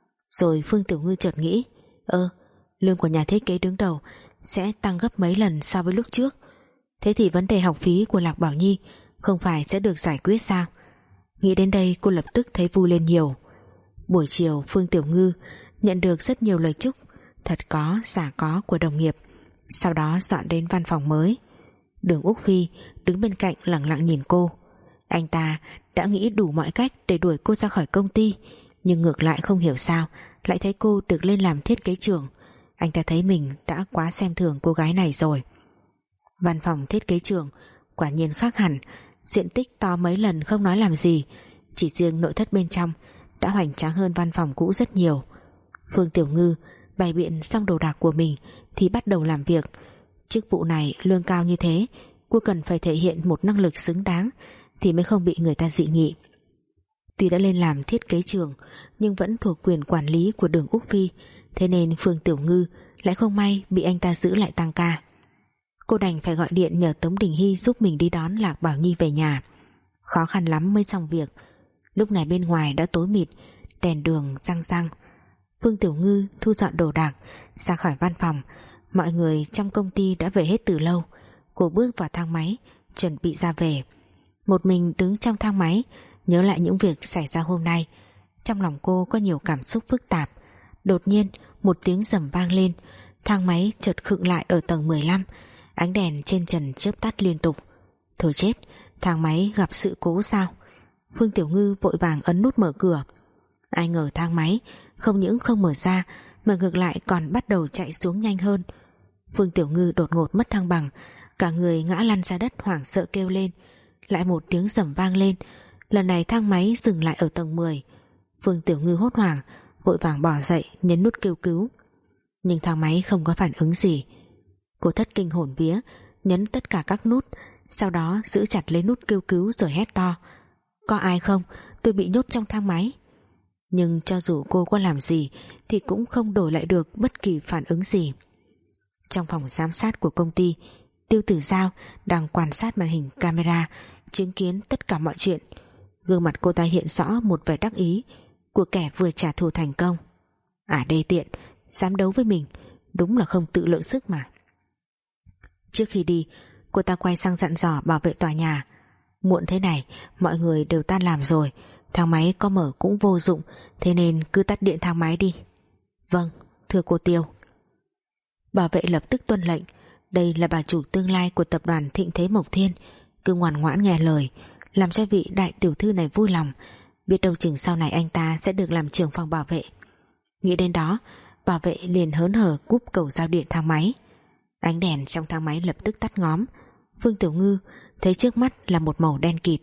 Rồi Phương Tiểu Ngư chợt nghĩ, ơ, lương của nhà thiết kế đứng đầu sẽ tăng gấp mấy lần so với lúc trước. Thế thì vấn đề học phí của Lạc Bảo Nhi không phải sẽ được giải quyết sao? Nghĩ đến đây cô lập tức thấy vui lên nhiều. Buổi chiều Phương Tiểu Ngư nhận được rất nhiều lời chúc thật có giả có của đồng nghiệp. Sau đó dọn đến văn phòng mới. Đường Úc Phi đứng bên cạnh lặng lặng nhìn cô. Anh ta đã nghĩ đủ mọi cách để đuổi cô ra khỏi công ty, nhưng ngược lại không hiểu sao lại thấy cô được lên làm thiết kế trưởng. Anh ta thấy mình đã quá xem thường cô gái này rồi. Văn phòng thiết kế trưởng quả nhiên khác hẳn. Diện tích to mấy lần không nói làm gì, chỉ riêng nội thất bên trong đã hoành tráng hơn văn phòng cũ rất nhiều. Phương Tiểu Ngư bày biện xong đồ đạc của mình thì bắt đầu làm việc. Chức vụ này lương cao như thế, cô cần phải thể hiện một năng lực xứng đáng thì mới không bị người ta dị nghị. Tuy đã lên làm thiết kế trưởng nhưng vẫn thuộc quyền quản lý của Đường Úc Phi, thế nên Phương Tiểu Ngư lại không may bị anh ta giữ lại tăng ca. Cô đành phải gọi điện nhờ Tống Đình Hy giúp mình đi đón Lạc Bảo Nhi về nhà. Khó khăn lắm mới xong việc. Lúc này bên ngoài đã tối mịt, đèn đường răng răng. Phương Tiểu Ngư thu dọn đồ đạc ra khỏi văn phòng. Mọi người trong công ty đã về hết từ lâu. Cô bước vào thang máy chuẩn bị ra về. Một mình đứng trong thang máy nhớ lại những việc xảy ra hôm nay. Trong lòng cô có nhiều cảm xúc phức tạp. Đột nhiên một tiếng rầm vang lên. Thang máy chợt khựng lại ở tầng mười lăm. Ánh đèn trên trần chớp tắt liên tục. Thôi chết, thang máy gặp sự cố sao? Phương Tiểu Ngư vội vàng ấn nút mở cửa. Ai ngờ thang máy không những không mở ra mà ngược lại còn bắt đầu chạy xuống nhanh hơn. Phương Tiểu Ngư đột ngột mất thăng bằng, cả người ngã lăn ra đất hoảng sợ kêu lên. Lại một tiếng rầm vang lên. Lần này thang máy dừng lại ở tầng mười. Phương Tiểu Ngư hốt hoảng vội vàng bỏ dậy nhấn nút kêu cứu. Nhưng thang máy không có phản ứng gì. Cô thất kinh hồn vía nhấn tất cả các nút, sau đó giữ chặt lấy nút kêu cứu rồi hét to. Có ai không? Tôi bị nhốt trong thang máy. Nhưng cho dù cô có làm gì thì cũng không đổi lại được bất kỳ phản ứng gì. Trong phòng giám sát của công ty, Tiêu Tử Giao đang quan sát màn hình camera, chứng kiến tất cả mọi chuyện. Gương mặt cô ta hiện rõ một vẻ đắc ý của kẻ vừa trả thù thành công. À đê tiện, dám đấu với mình, đúng là không tự lượng sức mà. Trước khi đi, cô ta quay sang dặn dò bảo vệ tòa nhà. Muộn thế này, mọi người đều tan làm rồi, thang máy có mở cũng vô dụng, thế nên cứ tắt điện thang máy đi. Vâng, thưa cô Tiêu. Bảo vệ lập tức tuân lệnh. Đây là bà chủ tương lai của tập đoàn Thịnh Thế Mộc Thiên, cứ ngoan ngoãn nghe lời, làm cho vị đại tiểu thư này vui lòng. Biết đâu chừng sau này anh ta sẽ được làm trưởng phòng bảo vệ. Nghĩ đến đó, bảo vệ liền hớn hở cúp cầu giao điện thang máy. Ánh đèn trong thang máy lập tức tắt ngóm. Phương Tiểu Ngư thấy trước mắt là một màu đen kịt.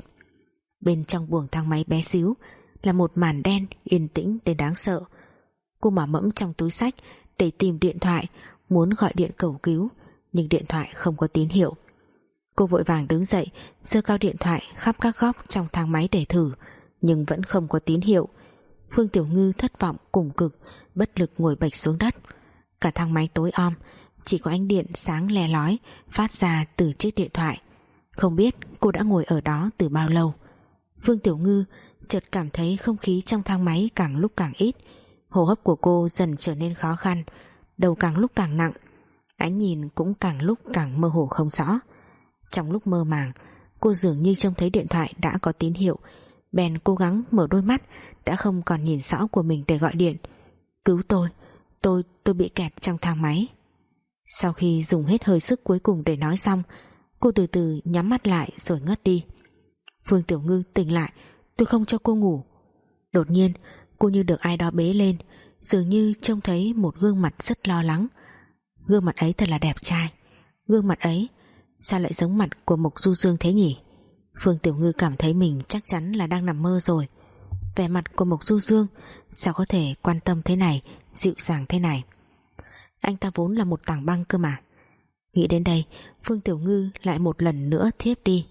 Bên trong buồng thang máy bé xíu là một màn đen yên tĩnh đến đáng sợ. Cô mò mẫm trong túi xách để tìm điện thoại, muốn gọi điện cầu cứu, nhưng điện thoại không có tín hiệu. Cô vội vàng đứng dậy, giơ cao điện thoại khắp các góc trong thang máy để thử, nhưng vẫn không có tín hiệu. Phương Tiểu Ngư thất vọng cùng cực, bất lực ngồi bệt xuống đất. Cả thang máy tối om, chỉ có ánh điện sáng le lói phát ra từ chiếc điện thoại. Không biết cô đã ngồi ở đó từ bao lâu. Phương Tiểu Ngư chợt cảm thấy không khí trong thang máy càng lúc càng ít, hô hấp của cô dần trở nên khó khăn, đầu càng lúc càng nặng, ánh nhìn cũng càng lúc càng mơ hồ không rõ. Trong lúc mơ màng, cô dường như trông thấy điện thoại đã có tín hiệu, bèn cố gắng mở đôi mắt đã không còn nhìn rõ của mình để gọi điện. Cứu tôi, tôi, tôi bị kẹt trong thang máy. Sau khi dùng hết hơi sức cuối cùng để nói xong, cô từ từ nhắm mắt lại rồi ngất đi. Phương Tiểu Ngư tỉnh lại, tôi không cho cô ngủ. Đột nhiên cô như được ai đó bế lên, dường như trông thấy một gương mặt rất lo lắng. Gương mặt ấy thật là đẹp trai. Gương mặt ấy sao lại giống mặt của Mộc Du Dương thế nhỉ? Phương Tiểu Ngư cảm thấy mình chắc chắn là đang nằm mơ rồi. Vẻ mặt của Mộc Du Dương sao có thể quan tâm thế này, dịu dàng thế này? Anh ta vốn là một tảng băng cơ mà. Nghĩ đến đây, Phương Tiểu Ngư lại một lần nữa thiếp đi.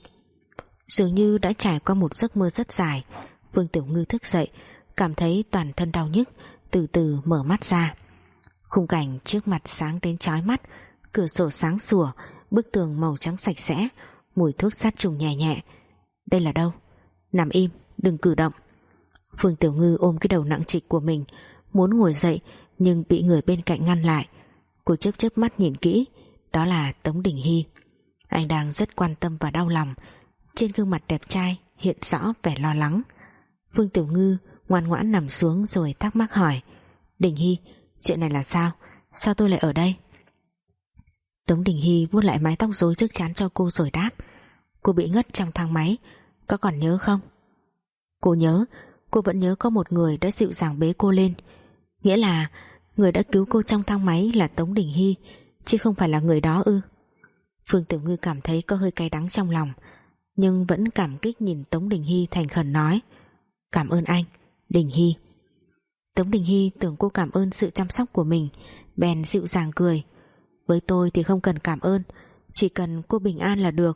Dường như đã trải qua một giấc mơ rất dài, Phương Tiểu Ngư thức dậy, cảm thấy toàn thân đau nhức, từ từ mở mắt ra. Khung cảnh trước mặt sáng đến chói mắt, cửa sổ sáng sủa, bức tường màu trắng sạch sẽ, mùi thuốc sát trùng nhẹ nhẹ. Đây là đâu? Nằm im, đừng cử động. Phương Tiểu Ngư ôm cái đầu nặng trịch của mình, muốn ngồi dậy nhưng bị người bên cạnh ngăn lại. Cô chớp chớp mắt nhìn kỹ, đó là Tống Đình Hy. Anh đang rất quan tâm và đau lòng, trên gương mặt đẹp trai hiện rõ vẻ lo lắng. Phương Tiểu Ngư ngoan ngoãn nằm xuống rồi thắc mắc hỏi: Đình Hy, chuyện này là sao? Sao tôi lại ở đây? Tống Đình Hy vuốt lại mái tóc rối trước trán cho cô rồi đáp: Cô bị ngất trong thang máy, có còn nhớ không? Cô nhớ, cô vẫn nhớ có một người đã dịu dàng bế cô lên. Nghĩa là người đã cứu cô trong thang máy là Tống Đình Hy, chứ không phải là người đó ư? Phương Tiểu Ngư cảm thấy có hơi cay đắng trong lòng, nhưng vẫn cảm kích nhìn Tống Đình Hy thành khẩn nói: Cảm ơn anh, Đình Hy. Tống Đình Hy tưởng cô cảm ơn sự chăm sóc của mình, bèn dịu dàng cười: Với tôi thì không cần cảm ơn, chỉ cần cô bình an là được.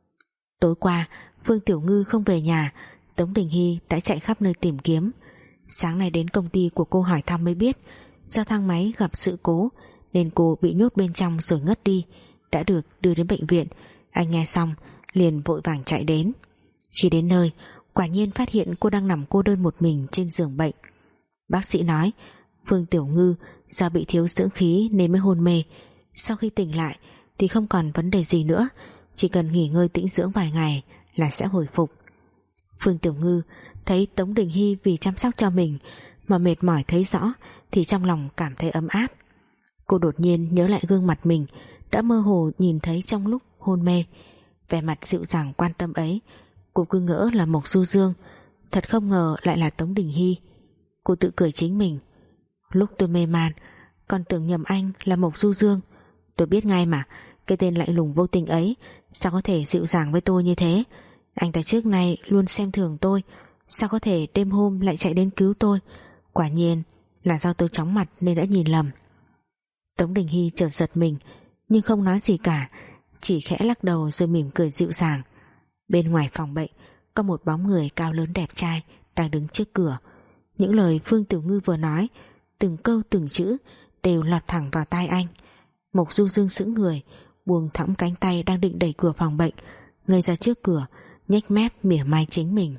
Tối qua Phương Tiểu Ngư không về nhà, Tống Đình Hy đã chạy khắp nơi tìm kiếm. Sáng nay đến công ty của cô hỏi thăm mới biết do thang máy gặp sự cố nên cô bị nhốt bên trong rồi ngất đi, đã được đưa đến bệnh viện. Anh nghe xong liền vội vàng chạy đến. Khi đến nơi, quả nhiên phát hiện cô đang nằm cô đơn một mình trên giường bệnh. Bác sĩ nói Phương Tiểu Ngư do bị thiếu dưỡng khí nên mới hôn mê, sau khi tỉnh lại thì không còn vấn đề gì nữa, chỉ cần nghỉ ngơi tĩnh dưỡng vài ngày là sẽ hồi phục. Phương Tiểu Ngư thấy Tống Đình Hy vì chăm sóc cho mình mà mệt mỏi thấy rõ thì trong lòng cảm thấy ấm áp. Cô đột nhiên nhớ lại gương mặt mình đã mơ hồ nhìn thấy trong lúc hôn mê. Vẻ mặt dịu dàng quan tâm ấy, cô cứ ngỡ là Mộc Du Dương, thật không ngờ lại là Tống Đình Hy. Cô tự cười chính mình: Lúc tôi mê man còn tưởng nhầm anh là Mộc Du Dương. Tôi biết ngay mà, cái tên lạnh lùng vô tình ấy sao có thể dịu dàng với tôi như thế. Anh ta trước nay luôn xem thường tôi, sao có thể đêm hôm lại chạy đến cứu tôi. Quả nhiên là do tôi chóng mặt nên đã nhìn lầm. Tống Đình Hy chợt giật mình nhưng không nói gì cả, chỉ khẽ lắc đầu rồi mỉm cười dịu dàng. Bên ngoài phòng bệnh có một bóng người cao lớn đẹp trai đang đứng trước cửa. Những lời Phương Tiểu Ngư vừa nói, từng câu từng chữ đều lọt thẳng vào tai anh. Mộc Du Dương sững người, buông thõng cánh tay đang định đẩy cửa phòng bệnh, ngây ra trước cửa, nhếch mép mỉa mai chính mình.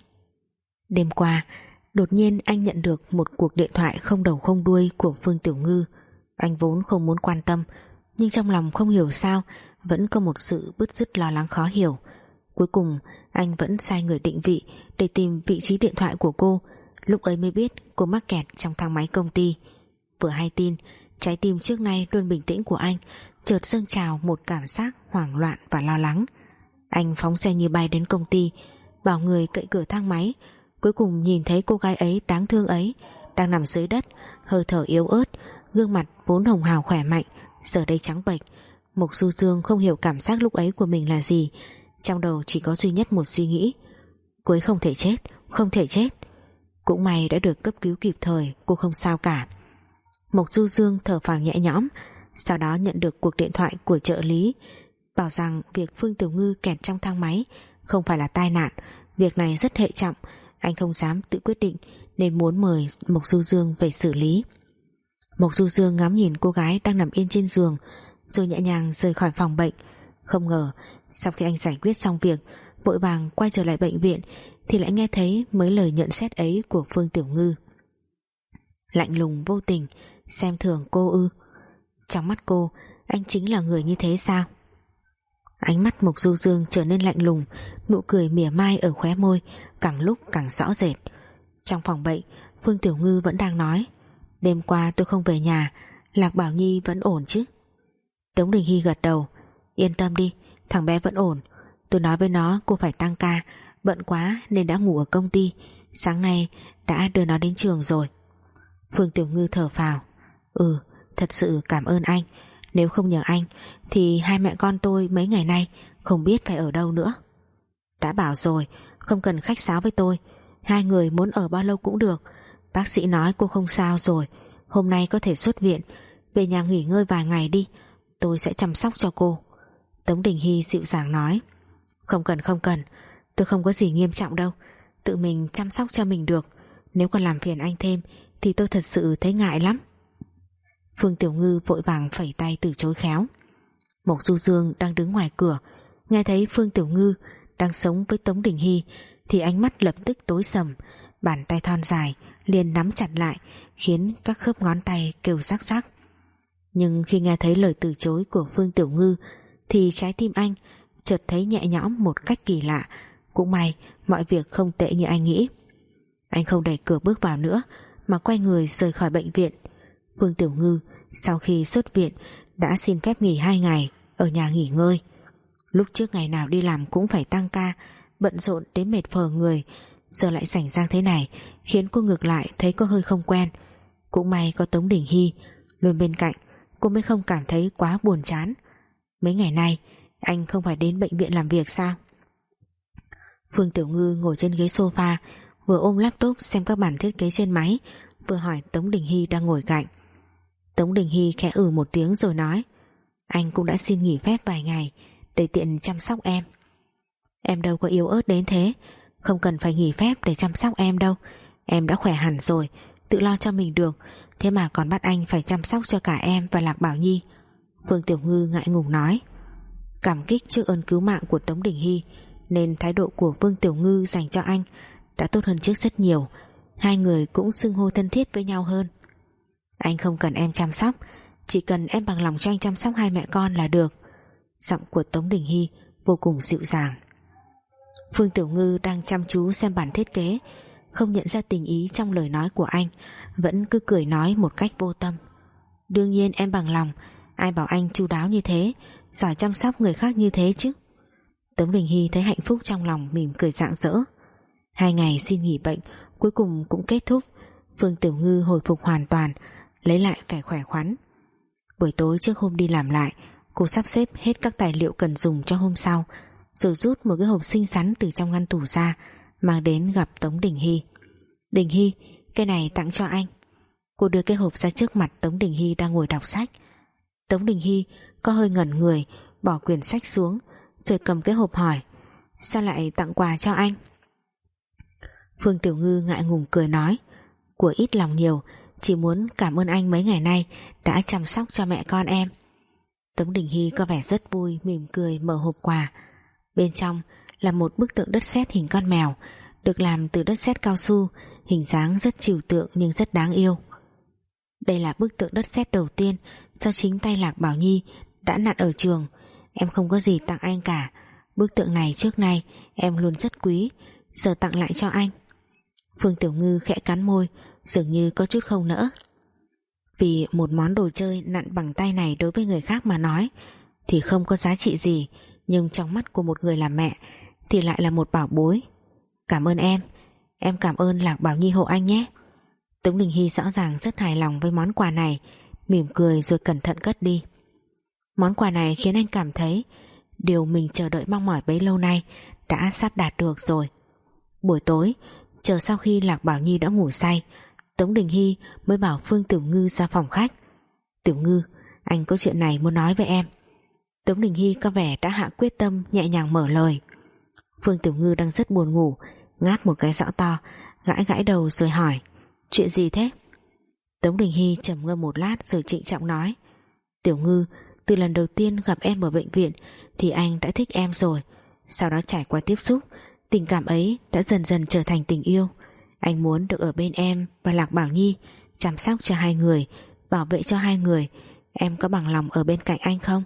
Đêm qua đột nhiên anh nhận được một cuộc điện thoại không đầu không đuôi của Phương Tiểu Ngư. Anh vốn không muốn quan tâm, nhưng trong lòng không hiểu sao vẫn có một sự bứt rứt lo lắng khó hiểu. Cuối cùng anh vẫn sai người định vị để tìm vị trí điện thoại của cô. Lúc ấy mới biết cô mắc kẹt trong thang máy công ty. Vừa hay tin, trái tim trước nay luôn bình tĩnh của anh chợt dâng trào một cảm giác hoảng loạn và lo lắng. Anh phóng xe như bay đến công ty, bảo người cậy cửa thang máy. Cuối cùng nhìn thấy cô gái ấy đáng thương ấy đang nằm dưới đất, hơi thở yếu ớt, gương mặt vốn hồng hào khỏe mạnh giờ đây trắng bệch, Mộc Du Dương không hiểu cảm giác lúc ấy của mình là gì. Trong đầu chỉ có duy nhất một suy nghĩ: cô ấy không thể chết, không thể chết. Cũng may đã được cấp cứu kịp thời, cô không sao cả. Mộc Du Dương thở phào nhẹ nhõm. Sau đó nhận được cuộc điện thoại của trợ lý, bảo rằng việc Phương Tiểu Ngư kẹt trong thang máy không phải là tai nạn, việc này rất hệ trọng, anh không dám tự quyết định nên muốn mời Mộc Du Dương về xử lý. Mộc Du Dương ngắm nhìn cô gái đang nằm yên trên giường, rồi nhẹ nhàng rời khỏi phòng bệnh. Không ngờ sau khi anh giải quyết xong việc, vội vàng quay trở lại bệnh viện thì lại nghe thấy mấy lời nhận xét ấy của Phương Tiểu Ngư. Lạnh lùng vô tình, xem thường cô ư? Trong mắt cô, anh chính là người như thế sao? Ánh mắt Mộc Du Dương trở nên lạnh lùng, nụ cười mỉa mai ở khóe môi càng lúc càng rõ rệt. Trong phòng bệnh, Phương Tiểu Ngư vẫn đang nói: đêm qua tôi không về nhà, Lạc Bảo Nhi vẫn ổn chứ? Tống Đình Hy gật đầu: yên tâm đi, thằng bé vẫn ổn. Tôi nói với nó cô phải tăng ca, bận quá nên đã ngủ ở công ty, sáng nay đã đưa nó đến trường rồi. Phương Tiểu Ngư thở phào: ừ, thật sự cảm ơn anh. Nếu không nhờ anh thì hai mẹ con tôi mấy ngày nay không biết phải ở đâu nữa. Đã bảo rồi, không cần khách sáo với tôi, hai người muốn ở bao lâu cũng được. Bác sĩ nói cô không sao rồi, hôm nay có thể xuất viện, về nhà nghỉ ngơi vài ngày đi, tôi sẽ chăm sóc cho cô. Tống Đình Hy dịu dàng nói: không cần không cần, tôi không có gì nghiêm trọng đâu, tự mình chăm sóc cho mình được. Nếu còn làm phiền anh thêm thì tôi thật sự thấy ngại lắm. Phương Tiểu Ngư vội vàng phẩy tay từ chối khéo. Mộc Du Dương đang đứng ngoài cửa, nghe thấy Phương Tiểu Ngư đang sống với Tống Đình Hy thì ánh mắt lập tức tối sầm, bàn tay thon dài liền nắm chặt lại, khiến các khớp ngón tay kêu rắc rắc. Nhưng khi nghe thấy lời từ chối của Phương Tiểu Ngư thì trái tim anh chợt thấy nhẹ nhõm một cách kỳ lạ. Cũng may mọi việc không tệ như anh nghĩ. Anh không đẩy cửa bước vào nữa mà quay người rời khỏi bệnh viện. Phương Tiểu Ngư sau khi xuất viện đã xin phép nghỉ hai ngày ở nhà nghỉ ngơi. Lúc trước ngày nào đi làm cũng phải tăng ca, bận rộn đến mệt phờ người, giờ lại rảnh rang thế này khiến cô ngược lại thấy có hơi không quen. Cũng may có Tống Đình Hy luôn bên cạnh, cô mới không cảm thấy quá buồn chán. Mấy ngày nay anh không phải đến bệnh viện làm việc sao? Phương Tiểu Ngư ngồi trên ghế sofa, vừa ôm laptop xem các bản thiết kế trên máy, vừa hỏi Tống Đình Hy đang ngồi cạnh. Tống Đình Hy khẽ ừ một tiếng rồi nói: anh cũng đã xin nghỉ phép vài ngày để tiện chăm sóc em. Em đâu có yếu ớt đến thế, không cần phải nghỉ phép để chăm sóc em đâu. Em đã khỏe hẳn rồi, tự lo cho mình được, thế mà còn bắt anh phải chăm sóc cho cả em và Lạc Bảo Nhi. Phương Tiểu Ngư ngại ngùng nói. Cảm kích trước ơn cứu mạng của Tống Đình Hy nên thái độ của Phương Tiểu Ngư dành cho anh đã tốt hơn trước rất nhiều. Hai người cũng xưng hô thân thiết với nhau hơn. Anh không cần em chăm sóc, chỉ cần em bằng lòng cho anh chăm sóc hai mẹ con là được. Giọng của Tống Đình Hy vô cùng dịu dàng. Phương Tiểu Ngư đang chăm chú xem bản thiết kế, không nhận ra tình ý trong lời nói của anh, vẫn cứ cười nói một cách vô tâm. Đương nhiên em bằng lòng, ai bảo anh chu đáo như thế, giỏi chăm sóc người khác như thế chứ. Tống Đình Hy thấy hạnh phúc trong lòng, mỉm cười rạng rỡ. Hai ngày xin nghỉ bệnh cuối cùng cũng kết thúc. Phương Tiểu Ngư hồi phục hoàn toàn, lấy lại vẻ khỏe khoắn. Buổi tối trước hôm đi làm lại, cô sắp xếp hết các tài liệu cần dùng cho hôm sau, rồi rút một cái hộp xinh xắn từ trong ngăn tủ ra, mang đến gặp Tống Đình Hy. Đình Hy, cái này tặng cho anh. Cô đưa cái hộp ra trước mặt Tống Đình Hy đang ngồi đọc sách. Tống Đình Hy có hơi ngẩn người, bỏ quyển sách xuống, rồi cầm cái hộp hỏi: sao lại tặng quà cho anh? Phương Tiểu Ngư ngại ngùng cười nói: của ít lòng nhiều, chỉ muốn cảm ơn anh mấy ngày nay đã chăm sóc cho mẹ con em. Tống Đình Hy có vẻ rất vui, mỉm cười mở hộp quà. Bên trong là một bức tượng đất sét hình con mèo, được làm từ đất sét cao su, hình dáng rất trừu tượng nhưng rất đáng yêu. Đây là bức tượng đất sét đầu tiên do chính tay Lạc Bảo Nhi đã nặn ở trường. Em không có gì tặng anh cả, bức tượng này trước nay em luôn rất quý, giờ tặng lại cho anh. Phương Tiểu Ngư khẽ cắn môi, dường như có chút không nỡ. Vì một món đồ chơi nặn bằng tay này đối với người khác mà nói thì không có giá trị gì, nhưng trong mắt của một người làm mẹ thì lại là một bảo bối. Cảm ơn em, em cảm ơn Lạc Bảo Nhi hộ anh nhé. Tống Đình Hy rõ ràng rất hài lòng với món quà này, mỉm cười rồi cẩn thận cất đi. Món quà này khiến anh cảm thấy điều mình chờ đợi mong mỏi bấy lâu nay đã sắp đạt được rồi. Buổi tối, chờ sau khi Lạc Bảo Nhi đã ngủ say, Tống Đình Hy mới bảo Phương Tiểu Ngư ra phòng khách. Tiểu Ngư, anh có chuyện này muốn nói với em. Tống Đình Hy có vẻ đã hạ quyết tâm, nhẹ nhàng mở lời. Phương Tiểu Ngư đang rất buồn ngủ, ngáp một cái rõ to, gãi gãi đầu rồi hỏi: chuyện gì thế? Tống Đình Hy trầm ngâm một lát rồi trịnh trọng nói: Tiểu Ngư, từ lần đầu tiên gặp em ở bệnh viện thì anh đã thích em rồi. Sau đó trải qua tiếp xúc, tình cảm ấy đã dần dần trở thành tình yêu. Anh muốn được ở bên em và Lạc Bảo Nhi, chăm sóc cho hai người, bảo vệ cho hai người. Em có bằng lòng ở bên cạnh anh không?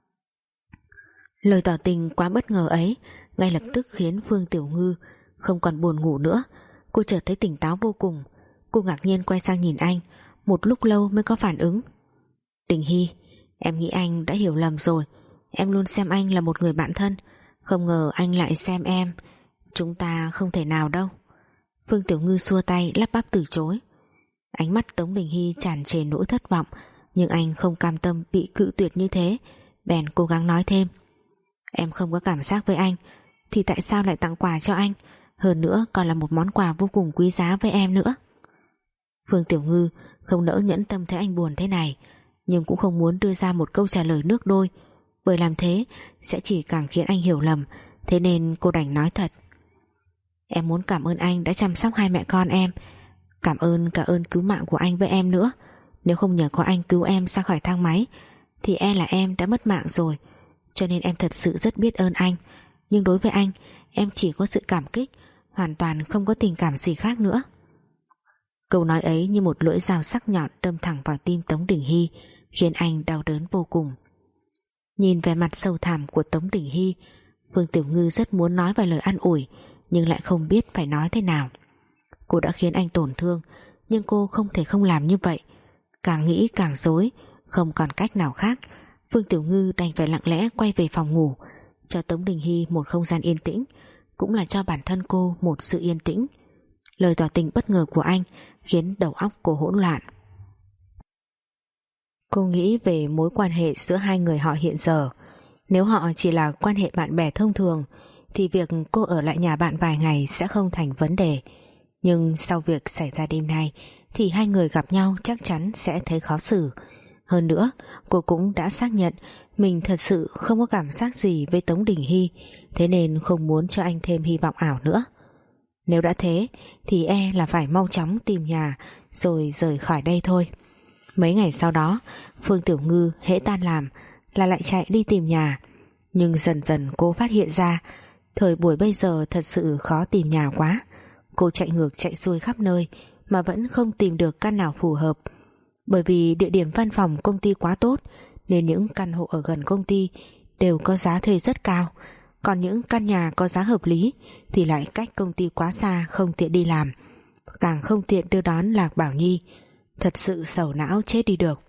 Lời tỏ tình quá bất ngờ ấy ngay lập tức khiến Phương Tiểu Ngư không còn buồn ngủ nữa. Cô chợt thấy tỉnh táo vô cùng. Cô ngạc nhiên quay sang nhìn anh, một lúc lâu mới có phản ứng. Đình Hy, em nghĩ anh đã hiểu lầm rồi. Em luôn xem anh là một người bạn thân, không ngờ anh lại xem em. Chúng ta không thể nào đâu. Phương Tiểu Ngư xua tay lắp bắp từ chối. Ánh mắt Tống Đình Hy tràn trề nỗi thất vọng, nhưng anh không cam tâm bị cự tuyệt như thế, bèn cố gắng nói thêm: Em không có cảm giác với anh thì tại sao lại tặng quà cho anh, hơn nữa còn là một món quà vô cùng quý giá với em nữa. Phương Tiểu Ngư không nỡ nhẫn tâm thấy anh buồn thế này, nhưng cũng không muốn đưa ra một câu trả lời nước đôi, bởi làm thế sẽ chỉ càng khiến anh hiểu lầm. Thế nên cô đành nói thật: Em muốn cảm ơn anh đã chăm sóc hai mẹ con em, cảm ơn cả ơn cứu mạng của anh với em nữa. Nếu không nhờ có anh cứu em ra khỏi thang máy thì e là em đã mất mạng rồi. Cho nên em thật sự rất biết ơn anh. Nhưng đối với anh, em chỉ có sự cảm kích, hoàn toàn không có tình cảm gì khác nữa. Câu nói ấy như một lưỡi dao sắc nhọn đâm thẳng vào tim Tống Đình Hy, khiến anh đau đớn vô cùng. Nhìn vẻ mặt sầu thảm của Tống Đình Hy, Phương Tiểu Ngư rất muốn nói vài lời an ủi, nhưng lại không biết phải nói thế nào. Cô đã khiến anh tổn thương, nhưng cô không thể không làm như vậy. Càng nghĩ càng rối, không còn cách nào khác, Phương Tiểu Ngư đành phải lặng lẽ quay về phòng ngủ, cho Tống Đình Hy một không gian yên tĩnh, cũng là cho bản thân cô một sự yên tĩnh. Lời tỏ tình bất ngờ của anh khiến đầu óc cô hỗn loạn. Cô nghĩ về mối quan hệ giữa hai người họ hiện giờ. Nếu họ chỉ là quan hệ bạn bè thông thường thì việc cô ở lại nhà bạn vài ngày sẽ không thành vấn đề. Nhưng sau việc xảy ra đêm nay thì hai người gặp nhau chắc chắn sẽ thấy khó xử. Hơn nữa, cô cũng đã xác nhận mình thật sự không có cảm giác gì với Tống Đình Hy, thế nên không muốn cho anh thêm hy vọng ảo nữa. Nếu đã thế thì e là phải mau chóng tìm nhà rồi rời khỏi đây thôi. Mấy ngày sau đó, Phương Tiểu Ngư hễ tan làm là lại chạy đi tìm nhà. Nhưng dần dần cô phát hiện ra thời buổi bây giờ thật sự khó tìm nhà quá. Cô chạy ngược chạy xuôi khắp nơi mà vẫn không tìm được căn nào phù hợp. Bởi vì địa điểm văn phòng công ty quá tốt, nên những căn hộ ở gần công ty đều có giá thuê rất cao. Còn những căn nhà có giá hợp lý thì lại cách công ty quá xa, không tiện đi làm, càng không tiện đưa đón Lạc Bảo Nhi. Thật sự sầu não chết đi được.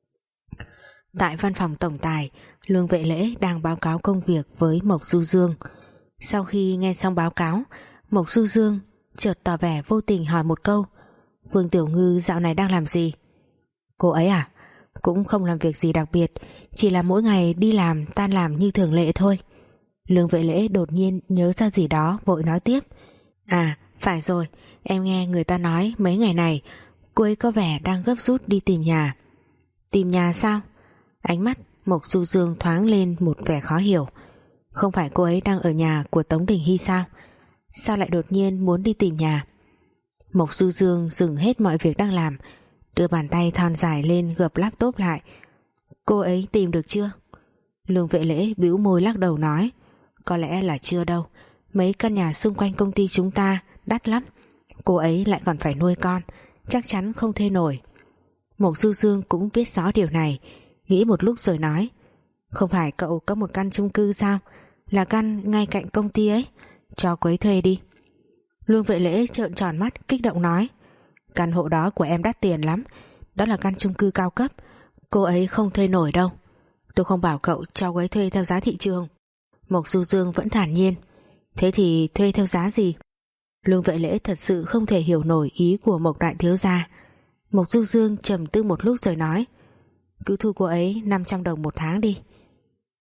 Tại văn phòng tổng tài, Lương Vệ Lễ đang báo cáo công việc với Mộc Du Dương. Sau khi nghe xong báo cáo, Mộc Du Dương chợt tỏ vẻ vô tình hỏi một câu: Phương Tiểu Ngư dạo này đang làm gì? Cô ấy à? Cũng không làm việc gì đặc biệt, chỉ là mỗi ngày đi làm tan làm như thường lệ thôi. Lương Vệ Lễ đột nhiên nhớ ra gì đó, vội nói tiếp: À, phải rồi, em nghe người ta nói mấy ngày này cô ấy có vẻ đang gấp rút đi tìm nhà. Tìm nhà sao? Ánh mắt Mộc Du Dương thoáng lên một vẻ khó hiểu. Không phải cô ấy đang ở nhà của Tống Đình Hy sao? Sao lại đột nhiên muốn đi tìm nhà? Mộc Du Dương dừng hết mọi việc đang làm, đưa bàn tay thon dài lên gập laptop lại. Cô ấy tìm được chưa? Lương Vệ Lễ bĩu môi lắc đầu nói: Có lẽ là chưa đâu. Mấy căn nhà xung quanh công ty chúng ta đắt lắm. Cô ấy lại còn phải nuôi con, chắc chắn không thuê nổi. Mộc Du Dương cũng biết rõ điều này, nghĩ một lúc rồi nói: Không phải cậu có một căn chung cư sao? Là căn ngay cạnh công ty ấy, cho cô ấy thuê đi. Lương Vệ Lễ trợn tròn mắt kích động nói: Căn hộ đó của em đắt tiền lắm, đó là căn chung cư cao cấp, cô ấy không thuê nổi đâu. Tôi không bảo cậu cho cô ấy thuê theo giá thị trường. Mộc Du Dương vẫn thản nhiên: Thế thì thuê theo giá gì? Lương Vệ Lễ thật sự không thể hiểu nổi ý của Mộc đại thiếu gia. Mộc Du Dương trầm tư một lúc rồi nói: Cứ thu cô ấy năm trăm đồng một tháng đi.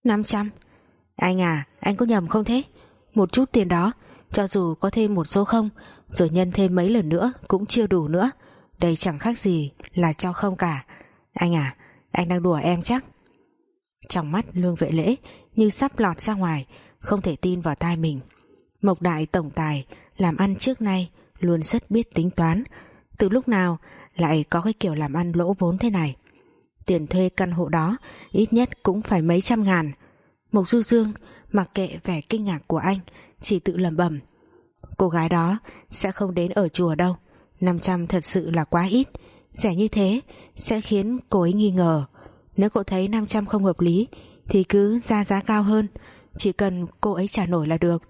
Năm trăm? Anh à, anh có nhầm không thế? Một chút tiền đó, cho dù có thêm một số không, rồi nhân thêm mấy lần nữa cũng chưa đủ nữa. Đây chẳng khác gì là cho không cả. Anh à, anh đang đùa em chắc? Trong mắt Lương Vệ Lễ như sắp lọt ra ngoài, không thể tin vào tai mình. Mộc đại tổng tài làm ăn trước nay luôn rất biết tính toán. Từ lúc nào lại có cái kiểu làm ăn lỗ vốn thế này? Tiền thuê căn hộ đó ít nhất cũng phải mấy trăm ngàn. Mộc Du Dương mặc kệ vẻ kinh ngạc của anh, chỉ tự lẩm bẩm: cô gái đó sẽ không đến ở chùa đâu. Năm trăm thật sự là quá ít. Rẻ như thế sẽ khiến cô ấy nghi ngờ. Nếu cô thấy năm trăm không hợp lý thì cứ ra giá cao hơn, chỉ cần cô ấy trả nổi là được.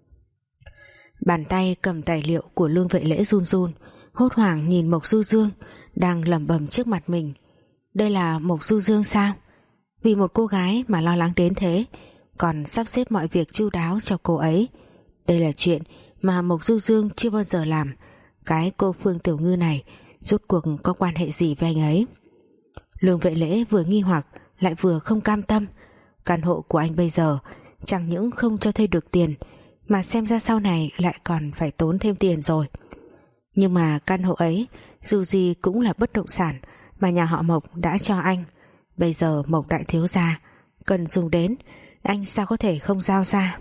Bàn tay cầm tài liệu của Lương Vệ Lễ run run, hốt hoảng nhìn Mộc Du Dương đang lẩm bẩm trước mặt mình. Đây là Mộc Du Dương sao? Vì một cô gái mà lo lắng đến thế, còn sắp xếp mọi việc chu đáo cho cô ấy. Đây là chuyện mà Mộc Du Dương chưa bao giờ làm. Cái cô Phương Tiểu Ngư này rốt cuộc có quan hệ gì với anh ấy? Lương Vệ Lễ vừa nghi hoặc lại vừa không cam tâm. Căn hộ của anh bây giờ chẳng những không cho thuê được tiền, mà xem ra sau này lại còn phải tốn thêm tiền rồi. Nhưng mà căn hộ ấy dù gì cũng là bất động sản mà nhà họ Mộc đã cho anh. Bây giờ Mộc đại thiếu gia cần dùng đến, anh sao có thể không giao ra?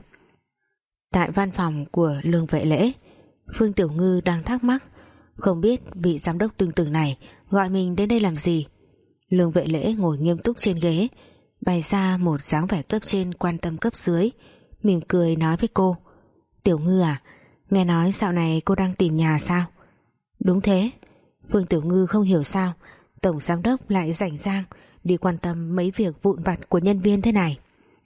Tại văn phòng của Lương Vệ Lễ, Phương Tiểu Ngư đang thắc mắc, không biết vị giám đốc tương tự này gọi mình đến đây làm gì. Lương Vệ Lễ ngồi nghiêm túc trên ghế, bày ra một dáng vẻ cấp trên quan tâm cấp dưới, mỉm cười nói với cô: Tiểu Ngư à, nghe nói dạo này cô đang tìm nhà sao? Đúng thế. Phương Tiểu Ngư không hiểu sao tổng giám đốc lại rảnh rang đi quan tâm mấy việc vụn vặt của nhân viên thế này.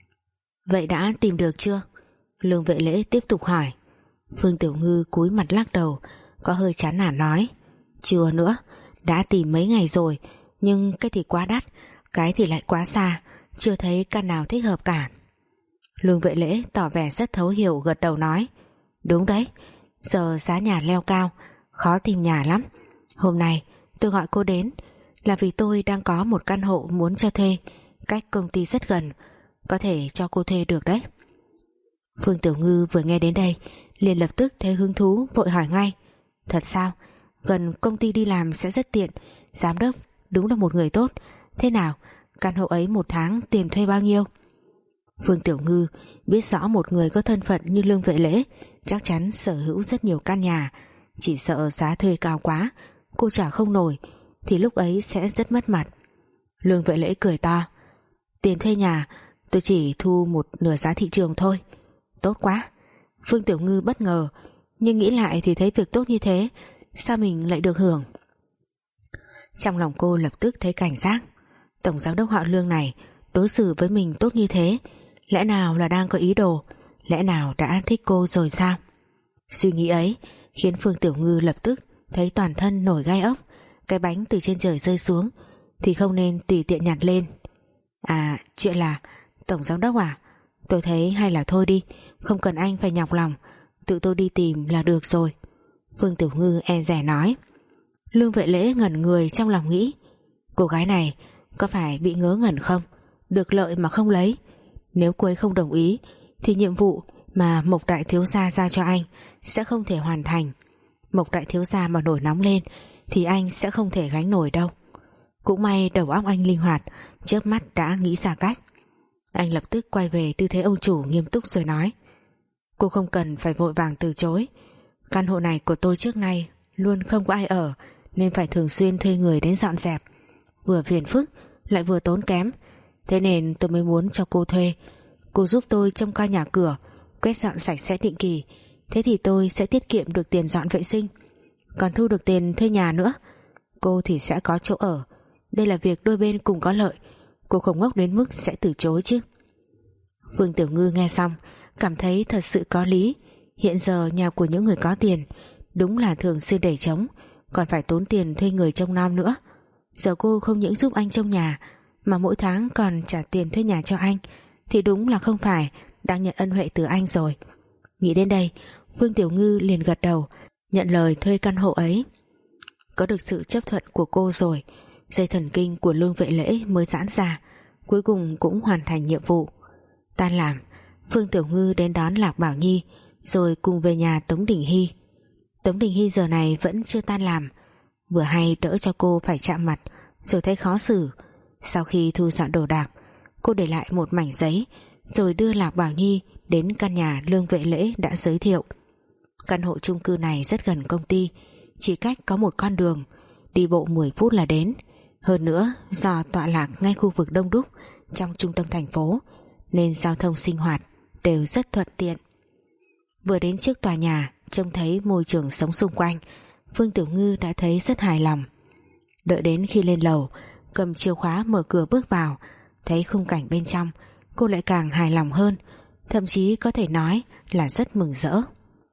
Vậy đã tìm được chưa? Lương Vệ Lễ tiếp tục hỏi. Phương Tiểu Ngư cúi mặt lắc đầu, có hơi chán nản nói: chưa nữa, đã tìm mấy ngày rồi, nhưng cái thì quá đắt, cái thì lại quá xa, chưa thấy căn nào thích hợp cả. Lương Vệ Lễ tỏ vẻ rất thấu hiểu, gật đầu nói: đúng đấy, giờ giá nhà leo cao, khó tìm nhà lắm. Hôm nay tôi gọi cô đến là vì tôi đang có một căn hộ muốn cho thuê, cách công ty rất gần, có thể cho cô thuê được đấy. Phương Tiểu Ngư vừa nghe đến đây liền lập tức thấy hứng thú, vội hỏi ngay: thật sao? Gần công ty đi làm sẽ rất tiện, giám đốc đúng là một người tốt. Thế nào, căn hộ ấy một tháng tiền thuê bao nhiêu? Phương Tiểu Ngư biết rõ một người có thân phận như Lương Vệ Lễ chắc chắn sở hữu rất nhiều căn nhà, chỉ sợ giá thuê cao quá, cô trả không nổi thì lúc ấy sẽ rất mất mặt. Lương Vệ Lễ cười to: tiền thuê nhà tôi chỉ thu một nửa giá thị trường thôi. Tốt quá. Phương Tiểu Ngư bất ngờ, nhưng nghĩ lại thì thấy việc tốt như thế sao mình lại được hưởng? Trong lòng cô lập tức thấy cảnh giác. Tổng giám đốc họ Lương này đối xử với mình tốt như thế, lẽ nào là đang có ý đồ, lẽ nào đã thích cô rồi sao? Suy nghĩ ấy khiến Phương Tiểu Ngư lập tức thấy toàn thân nổi gai ốc. Cái bánh từ trên trời rơi xuống thì không nên tùy tiện nhặt lên. À, chuyện là tổng giám đốc à, tôi thấy hay là thôi đi, không cần anh phải nhọc lòng, tự tôi đi tìm là được rồi. Phương Tiểu Ngư e dè nói. Lương Vệ Lễ ngẩn người, trong lòng nghĩ: cô gái này có phải bị ngớ ngẩn không? Được lợi mà không lấy. Nếu cô ấy không đồng ý thì nhiệm vụ mà Mộc đại thiếu gia giao cho anh sẽ không thể hoàn thành. Mộc đại thiếu gia mà nổi nóng lên thì anh sẽ không thể gánh nổi đâu. Cũng may đầu óc anh linh hoạt, chớp mắt đã nghĩ ra cách. Anh lập tức quay về tư thế ông chủ nghiêm túc rồi nói: cô không cần phải vội vàng từ chối. Căn hộ này của tôi trước nay luôn không có ai ở, nên phải thường xuyên thuê người đến dọn dẹp, vừa phiền phức lại vừa tốn kém. Thế nên tôi mới muốn cho cô thuê. Cô giúp tôi trông coi nhà cửa, quét dọn sạch sẽ định kỳ, thế thì tôi sẽ tiết kiệm được tiền dọn vệ sinh, còn thu được tiền thuê nhà nữa. Cô thì sẽ có chỗ ở. Đây là việc đôi bên cùng có lợi, cô không ngốc đến mức sẽ từ chối chứ. Phương Tiểu Ngư nghe xong cảm thấy thật sự có lý. Hiện giờ nhà của những người có tiền đúng là thường xuyên để trống, còn phải tốn tiền thuê người trông nom nữa. Giờ cô không những giúp anh trông nhà mà mỗi tháng còn trả tiền thuê nhà cho anh thì đúng là không phải đang nhận ân huệ từ anh rồi. Nghĩ đến đây, Phương Tiểu Ngư liền gật đầu nhận lời thuê căn hộ ấy. Có được sự chấp thuận của cô rồi, dây thần kinh của Lương Vệ Lễ mới giãn ra, cuối cùng cũng hoàn thành nhiệm vụ. Tan làm, Phương Tiểu Ngư đến đón Lạc Bảo Nhi rồi cùng về nhà Tống Đình Hy. Tống Đình Hy giờ này vẫn chưa tan làm, vừa hay đỡ cho cô phải chạm mặt rồi thấy khó xử. Sau khi thu dọn đồ đạc, cô để lại một mảnh giấy rồi đưa Lạc Bảo Nhi đến căn nhà Lương Vệ Lễ đã giới thiệu. Căn hộ chung cư này rất gần công ty, chỉ cách có một con đường, đi bộ mười phút là đến. Hơn nữa do tọa lạc ngay khu vực đông đúc trong trung tâm thành phố nên giao thông sinh hoạt đều rất thuận tiện. Vừa đến trước tòa nhà, trông thấy môi trường sống xung quanh, Phương Tiểu Ngư đã thấy rất hài lòng. Đợi đến khi lên lầu, cầm chìa khóa mở cửa bước vào, thấy khung cảnh bên trong, cô lại càng hài lòng hơn, thậm chí có thể nói là rất mừng rỡ.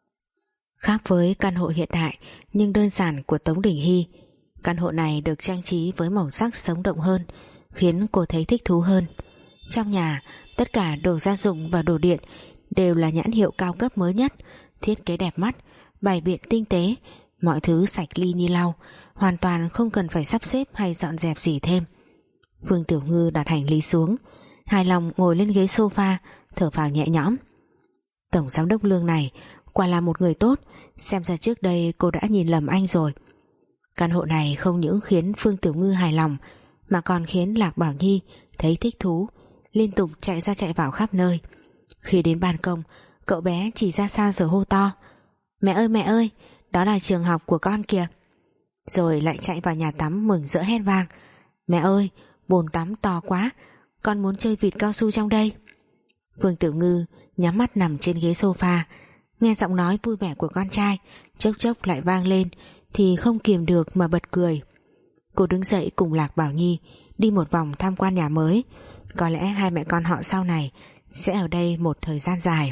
Khác với căn hộ hiện đại nhưng đơn giản của Tống Đình Hy, căn hộ này được trang trí với màu sắc sống động hơn, khiến cô thấy thích thú hơn. Trong nhà, tất cả đồ gia dụng và đồ điện đều là nhãn hiệu cao cấp mới nhất, thiết kế đẹp mắt, bày biện tinh tế, mọi thứ sạch ly như lau, hoàn toàn không cần phải sắp xếp hay dọn dẹp gì thêm. Phương Tiểu Ngư đặt hành lý xuống, hài lòng ngồi lên ghế sofa, thở phào nhẹ nhõm. Tổng giám đốc Lương này quả là một người tốt, xem ra trước đây cô đã nhìn lầm anh rồi. Căn hộ này không những khiến Phương Tiểu Ngư hài lòng mà còn khiến Lạc Bảo Nhi thấy thích thú, liên tục chạy ra chạy vào khắp nơi. Khi đến ban công, cậu bé chỉ ra xa rồi hô to: "Mẹ ơi mẹ ơi, đó là trường học của con kìa!" Rồi lại chạy vào nhà tắm mừng rỡ hét vang: "Mẹ ơi, bồn tắm to quá, con muốn chơi vịt cao su trong đây." Phương Tiểu Ngư nhắm mắt nằm trên ghế sofa, nghe giọng nói vui vẻ của con trai chốc chốc lại vang lên thì không kiềm được mà bật cười. Cô đứng dậy cùng Lạc Bảo Nhi đi một vòng tham quan nhà mới. Có lẽ hai mẹ con họ sau này sẽ ở đây một thời gian dài.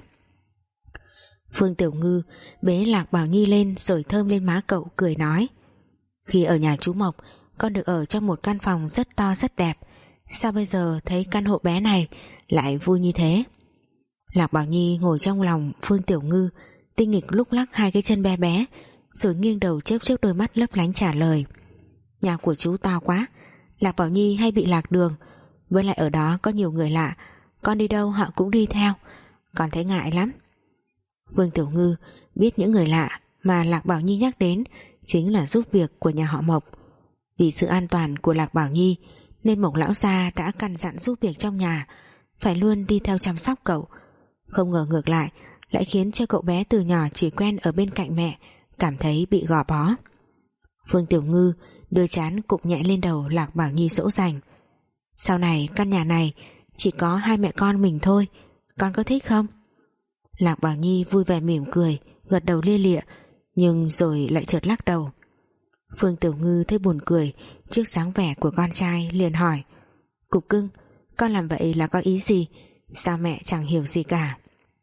Phương Tiểu Ngư bế Lạc Bảo Nhi lên rồi thơm lên má cậu, cười nói: "Khi ở nhà chú Mộc, con được ở trong một căn phòng rất to rất đẹp, sao bây giờ thấy căn hộ bé này lại vui như thế?" Lạc Bảo Nhi ngồi trong lòng Phương Tiểu Ngư, tinh nghịch lúc lắc hai cái chân bé bé, rồi nghiêng đầu chớp chớp đôi mắt lấp lánh trả lời: "Nhà của chú to quá, Lạc Bảo Nhi hay bị lạc đường, với lại ở đó có nhiều người lạ, con đi đâu họ cũng đi theo, con thấy ngại lắm." Phương Tiểu Ngư biết những người lạ mà Lạc Bảo Nhi nhắc đến chính là giúp việc của nhà họ Mộc. Vì sự an toàn của Lạc Bảo Nhi nên Mộc lão gia đã căn dặn giúp việc trong nhà phải luôn đi theo chăm sóc cậu. Không ngờ ngược lại lại khiến cho cậu bé từ nhỏ chỉ quen ở bên cạnh mẹ cảm thấy bị gò bó. Phương Tiểu Ngư đưa trán cụp nhẹ lên đầu Lạc Bảo Nhi dỗ dành: "Sau này căn nhà này chỉ có hai mẹ con mình thôi, con có thích không?" Lạc Bảo Nhi vui vẻ mỉm cười, gật đầu lia lịa, nhưng rồi lại chợt lắc đầu. Phương Tiểu Ngư thấy buồn cười trước dáng vẻ của con trai, liền hỏi: "Cục cưng, con làm vậy là có ý gì? Sao mẹ chẳng hiểu gì cả?"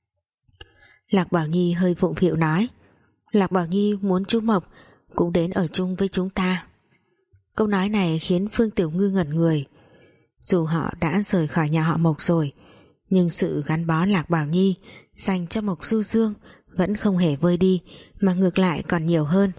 Lạc Bảo Nhi hơi vụng vịu nói: "Lạc Bảo Nhi muốn chú Mộc cũng đến ở chung với chúng ta." Câu nói này khiến Phương Tiểu Ngư ngẩn người. Dù họ đã rời khỏi nhà họ Mộc rồi, nhưng sự gắn bó Lạc Bảo Nhi dành cho Mộc Du Dương vẫn không hề vơi đi, mà ngược lại còn nhiều hơn.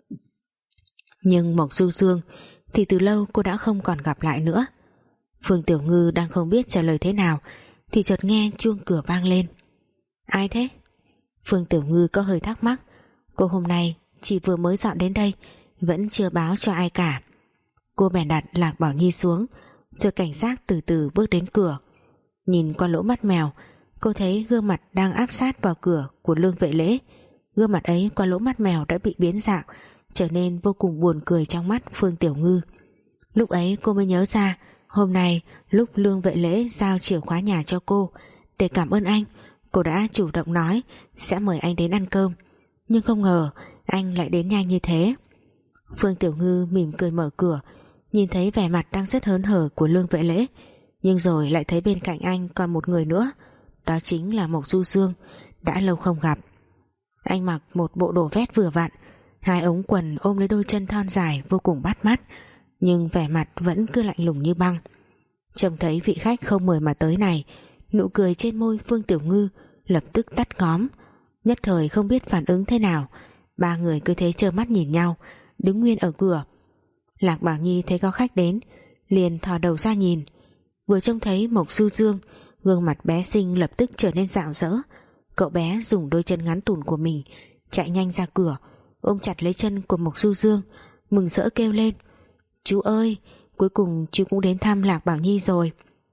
Nhưng Mộc Du Dương thì từ lâu cô đã không còn gặp lại nữa. Phương Tiểu Ngư đang không biết trả lời thế nào thì chợt nghe chuông cửa vang lên. "Ai thế?" Phương Tiểu Ngư có hơi thắc mắc. Cô hôm nay chỉ vừa mới dọn đến đây, vẫn chưa báo cho ai cả. Cô bèn đặt Lạc Bảo Nhi xuống, rồi cảnh giác từ từ bước đến cửa. Nhìn qua lỗ mắt mèo, cô thấy gương mặt đang áp sát vào cửa của Lương Vệ Lễ. Gương mặt ấy qua lỗ mắt mèo đã bị biến dạng, trở nên vô cùng buồn cười trong mắt Phương Tiểu Ngư. Lúc ấy cô mới nhớ ra, hôm nay lúc Lương Vệ Lễ giao chìa khóa nhà cho cô, để cảm ơn anh, cô đã chủ động nói sẽ mời anh đến ăn cơm, nhưng không ngờ anh lại đến nhanh như thế. Phương Tiểu Ngư mỉm cười mở cửa, nhìn thấy vẻ mặt đang rất hớn hở của Lương Vệ Lễ, nhưng rồi lại thấy bên cạnh anh còn một người nữa, đó chính là Mộc Du Dương, đã lâu không gặp. Anh mặc một bộ đồ vest vừa vặn, hai ống quần ôm lấy đôi chân thon dài vô cùng bắt mắt, nhưng vẻ mặt vẫn cứ lạnh lùng như băng. Trông thấy vị khách không mời mà tới này, nụ cười trên môi Phương Tiểu Ngư lập tức tắt ngóm, nhất thời không biết phản ứng thế nào. Ba người cứ thế trơ mắt nhìn nhau, đứng nguyên ở cửa. Lạc Bảo Nhi thấy có khách đến, liền thò đầu ra nhìn, vừa trông thấy Mộc Du Dương, Gương mặt bé xinh lập tức trở nên rạng rỡ. Cậu bé dùng đôi chân ngắn tùn của mình chạy nhanh ra cửa, ôm chặt lấy chân của Mộc Du Dương, mừng rỡ kêu lên: "Chú ơi, cuối cùng chú cũng đến thăm Lạc Bảo Nhi rồi."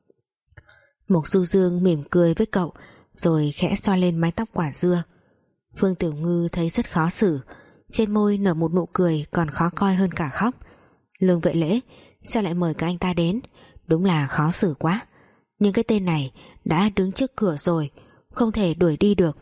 Mộc Du Dương mỉm cười với cậu, rồi khẽ xoa lên mái tóc quả dưa. Phương Tiểu Ngư thấy rất khó xử, trên môi nở một nụ cười còn khó coi hơn cả khóc. Lương Vệ Lễ sao lại mời cả anh ta đến, đúng là khó xử quá. Nhưng cái tên này đã đứng trước cửa rồi, không thể đuổi đi được.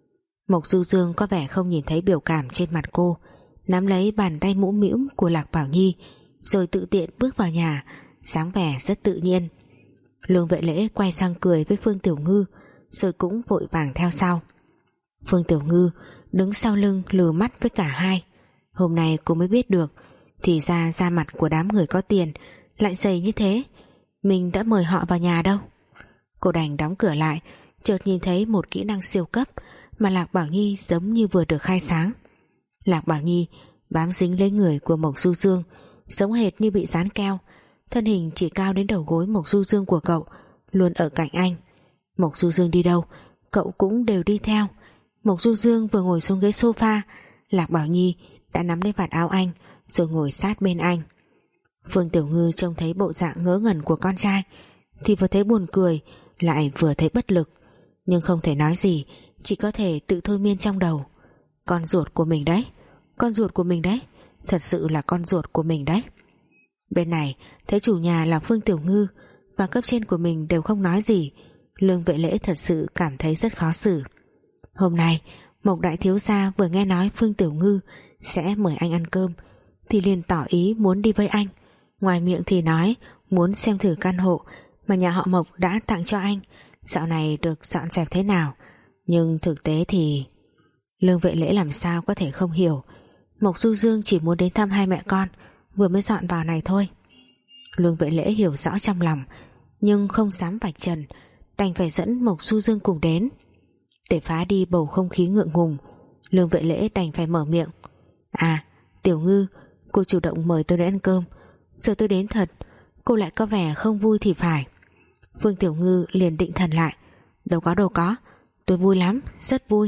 Mộc Du Dương có vẻ không nhìn thấy biểu cảm trên mặt cô, nắm lấy bàn tay mũm mĩm của Lạc Bảo Nhi, rồi tự tiện bước vào nhà, dáng vẻ rất tự nhiên. Lương Vệ Lễ quay sang cười với Phương Tiểu Ngư, rồi cũng vội vàng theo sau. Phương Tiểu Ngư đứng sau lưng lừ mắt với cả hai. Hôm nay cô mới biết được, thì ra da mặt của đám người có tiền lại dày như thế. Mình đã mời họ vào nhà đâu. Cô đành đóng cửa lại, chợt nhìn thấy một kỹ năng siêu cấp mà Lạc Bảo Nhi giống như vừa được khai sáng. Lạc Bảo Nhi bám dính lấy người của Mộc Du Dương, giống hệt như bị dán keo. Thân hình chỉ cao đến đầu gối Mộc Du Dương của cậu, luôn ở cạnh anh. Mộc Du Dương đi đâu, cậu cũng đều đi theo. Mộc Du Dương vừa ngồi xuống ghế sofa, Lạc Bảo Nhi đã nắm lấy vạt áo anh, rồi ngồi sát bên anh. Phương Tiểu Ngư trông thấy bộ dạng ngớ ngẩn của con trai, thì vừa thấy buồn cười, lại vừa thấy bất lực, nhưng không thể nói gì, chỉ có thể tự thôi miên trong đầu. Con ruột của mình đấy, con ruột của mình đấy, thật sự là con ruột của mình đấy. Bên này thấy chủ nhà là Phương Tiểu Ngư và cấp trên của mình đều không nói gì, Lương Vệ Lễ thật sự cảm thấy rất khó xử. Hôm nay Mộc đại thiếu gia vừa nghe nói Phương Tiểu Ngư sẽ mời anh ăn cơm, thì liền tỏ ý muốn đi với anh. Ngoài miệng thì nói muốn xem thử căn hộ mà nhà họ Mộc đã tặng cho anh dạo này được dọn dẹp thế nào, nhưng thực tế thì... Lương Vệ Lễ làm sao có thể không hiểu. Mộc Du Dương chỉ muốn đến thăm hai mẹ con vừa mới dọn vào này thôi. Lương Vệ Lễ hiểu rõ trong lòng, nhưng không dám vạch trần, đành phải dẫn Mộc Du Dương cùng đến. Để phá đi bầu không khí ngượng ngùng, Lương Vệ Lễ đành phải mở miệng: "À, Tiểu Ngư, cô chủ động mời tôi đến ăn cơm, giờ tôi đến thật, cô lại có vẻ không vui thì phải." Phương Tiểu Ngư liền định thần lại: "Đâu có đâu có, tôi vui lắm, rất vui."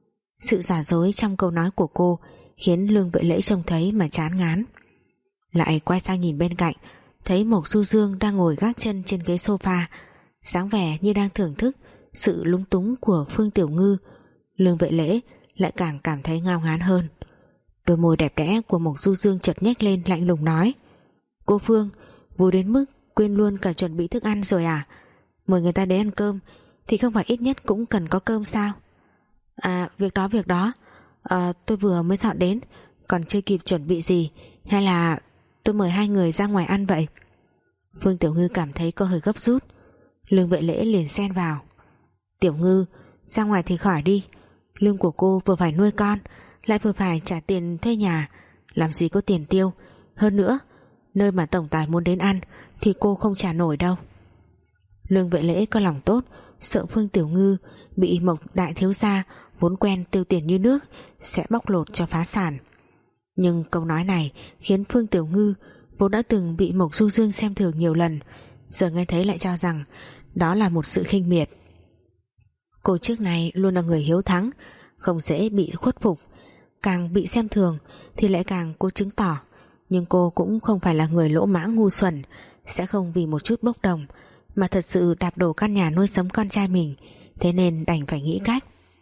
Sự giả dối trong câu nói của cô khiến Lương Vệ Lễ trông thấy mà chán ngán. Lại quay sang nhìn bên cạnh, thấy Mộc Du Dương đang ngồi gác chân trên ghế sofa, dáng vẻ như đang thưởng thức sự lúng túng của Phương Tiểu Ngư. Lương Vệ Lễ lại càng cảm thấy ngao ngán hơn. Đôi môi đẹp đẽ của Mộc Du Dương chợt nhếch lên, lạnh lùng nói: "Cô Phương, vui đến mức quên luôn cả chuẩn bị thức ăn rồi à? Mời người ta đến ăn cơm thì không phải ít nhất cũng cần có cơm sao?" "À, việc đó việc đó à, tôi vừa mới dọn đến, còn chưa kịp chuẩn bị gì, hay là tôi mời hai người ra ngoài ăn vậy?" Phương Tiểu Ngư cảm thấy có hơi gấp rút. Lương Vệ Lễ liền xen vào: "Tiểu Ngư, ra ngoài thì khỏi đi, lương của cô vừa phải nuôi con, lại vừa phải trả tiền thuê nhà, làm gì có tiền tiêu. Hơn nữa, nơi mà tổng tài muốn đến ăn thì cô không trả nổi đâu." Lương Vệ Lễ có lòng tốt, sợ Phương Tiểu Ngư bị Mộc đại thiếu gia vốn quen tiêu tiền như nước sẽ bóc lột cho phá sản. Nhưng câu nói này khiến Phương Tiểu Ngư vốn đã từng bị Mộc Du Dương xem thường nhiều lần, giờ nghe thấy lại cho rằng đó là một sự khinh miệt. Cô trước này luôn là người hiếu thắng, không dễ bị khuất phục, càng bị xem thường thì lại càng cố chứng tỏ. Nhưng cô cũng không phải là người lỗ mãng ngu xuẩn, sẽ không vì một chút bốc đồng mà thật sự đạp đổ căn nhà nuôi sống con trai mình, thế nên đành phải nghĩ cách.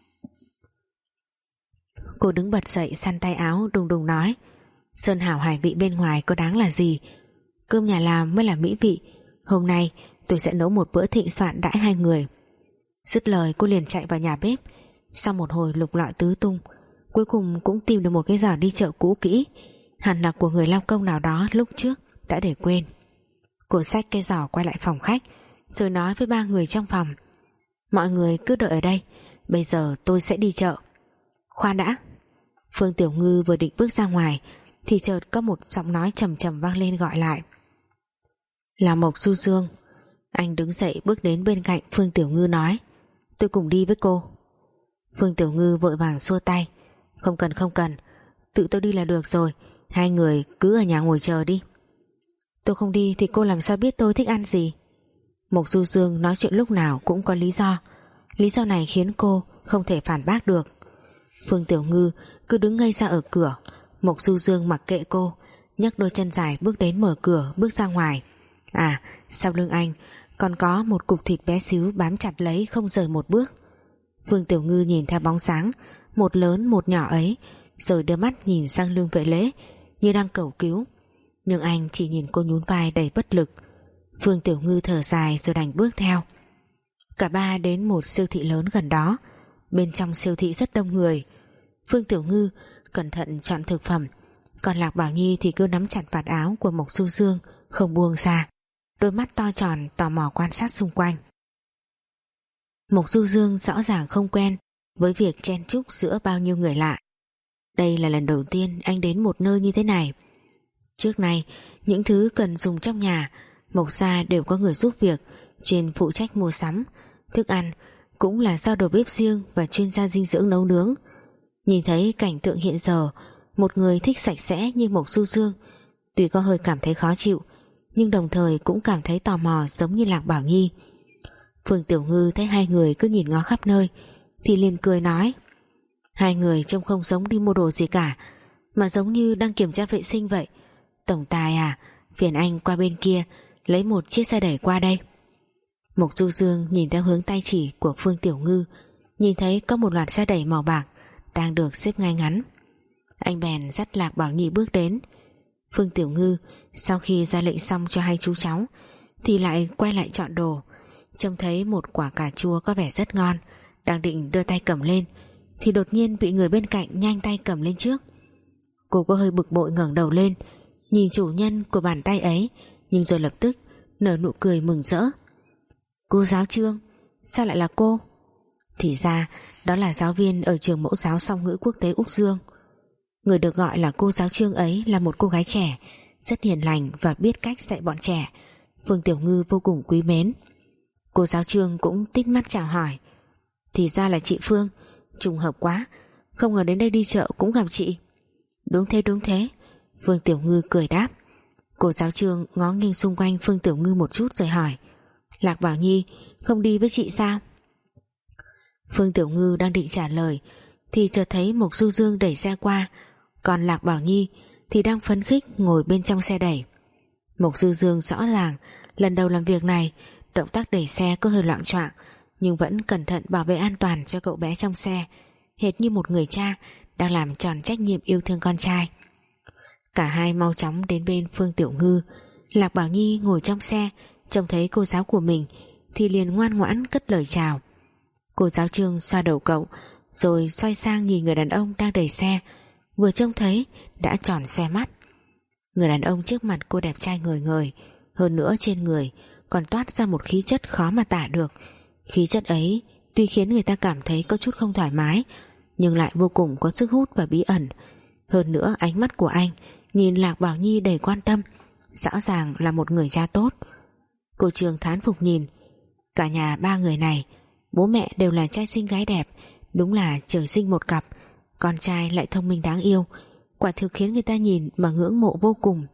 Cô đứng bật dậy, săn tay áo, đùng đùng nói: "Sơn hảo hải vị bên ngoài có đáng là gì, cơm nhà làm mới là mỹ vị. Hôm nay tôi sẽ nấu một bữa thịnh soạn đãi hai người." Dứt lời cô liền chạy vào nhà bếp. Sau một hồi lục lọi tứ tung, cuối cùng cũng tìm được một cái giỏ đi chợ cũ kỹ, hẳn là của người lao công nào đó lúc trước đã để quên. Cô xách cái giỏ quay lại phòng khách, rồi nói với ba người trong phòng: "Mọi người cứ đợi ở đây, bây giờ tôi sẽ đi chợ." "Khoan đã." Phương Tiểu Ngư vừa định bước ra ngoài thì chợt có một giọng nói trầm trầm vang lên gọi lại: "Là Mộc Du Dương." Anh đứng dậy bước đến bên cạnh Phương Tiểu Ngư nói: "Tôi cùng đi với cô." Phương Tiểu Ngư vội vàng xua tay: "Không cần không cần, tự tôi đi là được rồi, hai người cứ ở nhà ngồi chờ đi." "Tôi không đi thì cô làm sao biết tôi thích ăn gì?" Mộc Du Dương nói chuyện lúc nào cũng có lý do. Lý do này khiến cô không thể phản bác được. Phương Tiểu Ngư cứ đứng ngây ra ở cửa. Mộc Du Dương mặc kệ cô, nhấc đôi chân dài bước đến mở cửa, bước ra ngoài. À, sau lưng anh còn có một cục thịt bé xíu bám chặt lấy không rời một bước. Phương Tiểu Ngư nhìn theo bóng sáng một lớn một nhỏ ấy, rồi đưa mắt nhìn sang Lương Vệ Lễ như đang cầu cứu, nhưng anh chỉ nhìn cô nhún vai đầy bất lực. Phương Tiểu Ngư thở dài rồi đành bước theo. Cả ba đến một siêu thị lớn gần đó. Bên trong siêu thị rất đông người. Phương Tiểu Ngư cẩn thận chọn thực phẩm, còn Lạc Bảo Nhi thì cứ nắm chặt vạt áo của Mộc Du Dương không buông ra, đôi mắt to tròn tò mò quan sát xung quanh. Mộc Du Dương rõ ràng không quen với việc chen chúc giữa bao nhiêu người lạ. Đây là lần đầu tiên anh đến một nơi như thế này. Trước nay những thứ cần dùng trong nhà Mộc gia đều có người giúp việc, chuyên phụ trách mua sắm, thức ăn cũng là do đầu bếp riêng và chuyên gia dinh dưỡng nấu nướng. Nhìn thấy cảnh tượng hiện giờ, một người thích sạch sẽ như Mộc Du Dương tuy có hơi cảm thấy khó chịu, nhưng đồng thời cũng cảm thấy tò mò giống như Lạc Bảo Nhi. Phương Tiểu Ngư thấy hai người cứ nhìn ngó khắp nơi thì liền cười nói: hai người trông không giống đi mua đồ gì cả, mà giống như đang kiểm tra vệ sinh vậy. Tổng tài à, phiền anh qua bên kia lấy một chiếc xe đẩy qua đây. Mộc Du Dương nhìn theo hướng tay chỉ của Phương Tiểu Ngư, nhìn thấy có một loạt xe đẩy màu bạc đang được xếp ngay ngắn. Anh bèn dắt Lạc Bảo Nhi bước đến. Phương Tiểu Ngư sau khi ra lệnh xong cho hai chú cháu thì lại quay lại chọn đồ. Trông thấy một quả cà chua có vẻ rất ngon, đang định đưa tay cầm lên thì đột nhiên bị người bên cạnh nhanh tay cầm lên trước. Cô có hơi bực bội ngẩng đầu lên nhìn chủ nhân của bàn tay ấy, nhưng rồi lập tức nở nụ cười mừng rỡ. Cô giáo Trương, sao lại là cô? Thì ra đó là giáo viên ở trường mẫu giáo song ngữ quốc tế Úc Dương. Người được gọi là cô giáo Trương ấy là một cô gái trẻ, rất hiền lành và biết cách dạy bọn trẻ. Phương Tiểu Ngư vô cùng quý mến. Cô giáo Trương cũng tít mắt chào hỏi. Thì ra là chị Phương, trùng hợp quá, không ngờ đến đây đi chợ cũng gặp chị. Đúng thế đúng thế, Phương Tiểu Ngư cười đáp. Cô giáo Trương ngó nghiêng xung quanh Phương Tiểu Ngư một chút rồi hỏi: Lạc Bảo Nhi không đi với chị sao? Phương Tiểu Ngư đang định trả lời thì chợt thấy Mộc Du Dương đẩy xe qua, còn Lạc Bảo Nhi thì đang phấn khích ngồi bên trong xe đẩy. Mộc Du Dương rõ ràng lần đầu làm việc này, động tác đẩy xe có hơi loạng choạng, nhưng vẫn cẩn thận bảo vệ an toàn cho cậu bé trong xe, hệt như một người cha đang làm tròn trách nhiệm yêu thương con trai. Cả hai mau chóng đến bên Phương Tiểu Ngư. Lạc Bảo Nhi ngồi trong xe, trông thấy cô giáo của mình thì liền ngoan ngoãn cất lời chào. Cô giáo Trương xoa đầu cậu rồi xoay sang nhìn người đàn ông đang đẩy xe, vừa trông thấy đã tròn xoe mắt. Người đàn ông trước mặt cô đẹp trai ngời ngời, hơn nữa trên người còn toát ra một khí chất khó mà tả được. Khí chất ấy tuy khiến người ta cảm thấy có chút không thoải mái, nhưng lại vô cùng có sức hút và bí ẩn. Hơn nữa ánh mắt của anh nhìn Lạc Bảo Nhi đầy quan tâm, rõ ràng là một người cha tốt. Cô Trương thán phục nhìn cả nhà ba người này, bố mẹ đều là trai xinh gái đẹp, đúng là trời sinh một cặp. Con trai lại thông minh đáng yêu, quả thực khiến người ta nhìn mà ngưỡng mộ vô cùng.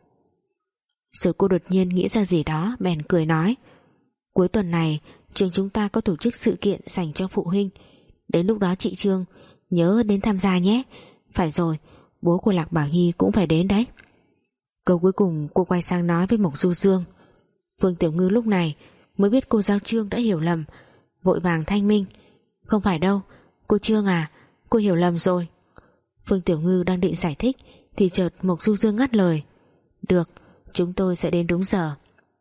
Rồi cô đột nhiên nghĩ ra gì đó, bèn cười nói: cuối tuần này trường chúng ta có tổ chức sự kiện dành cho phụ huynh, đến lúc đó chị Trương nhớ đến tham gia nhé. Phải rồi, bố của Lạc Bảo Nhi cũng phải đến đấy. Câu cuối cùng cô quay sang nói với Mộc Du Dương. Phương Tiểu Ngư lúc này mới biết cô giáo Trương đã hiểu lầm, vội vàng thanh minh: không phải đâu, cô Trương à, cô hiểu lầm rồi. Phương Tiểu Ngư đang định giải thích thì chợt Mộc Du Dương ngắt lời: được, chúng tôi sẽ đến đúng giờ.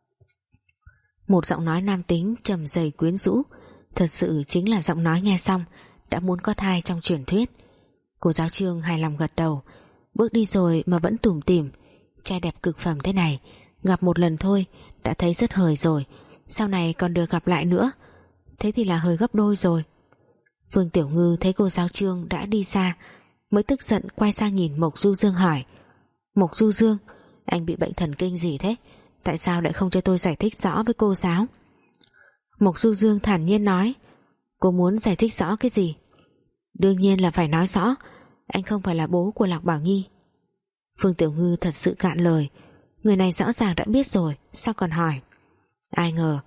Một giọng nói nam tính trầm dày quyến rũ, thật sự chính là giọng nói nghe xong đã muốn có thai trong truyền thuyết. Cô giáo Trương hài lòng gật đầu, bước đi rồi mà vẫn tủm tỉm. Trai đẹp cực phẩm thế này, gặp một lần thôi đã thấy rất hời rồi, sau này còn được gặp lại nữa, thế thì là hời gấp đôi rồi. Phương Tiểu Ngư thấy cô giáo Trương đã đi xa, mới tức giận quay sang nhìn Mộc Du Dương hỏi: Mộc Du Dương, anh bị bệnh thần kinh gì thế? Tại sao lại không cho tôi giải thích rõ với cô giáo? Mộc Du Dương thản nhiên nói: cô muốn giải thích rõ cái gì? Đương nhiên là phải nói rõ, anh không phải là bố của Lạc Bảo Nhi. Phương Tiểu Ngư thật sự cạn lời, người này rõ ràng đã biết rồi, sao còn hỏi? Ai ngờ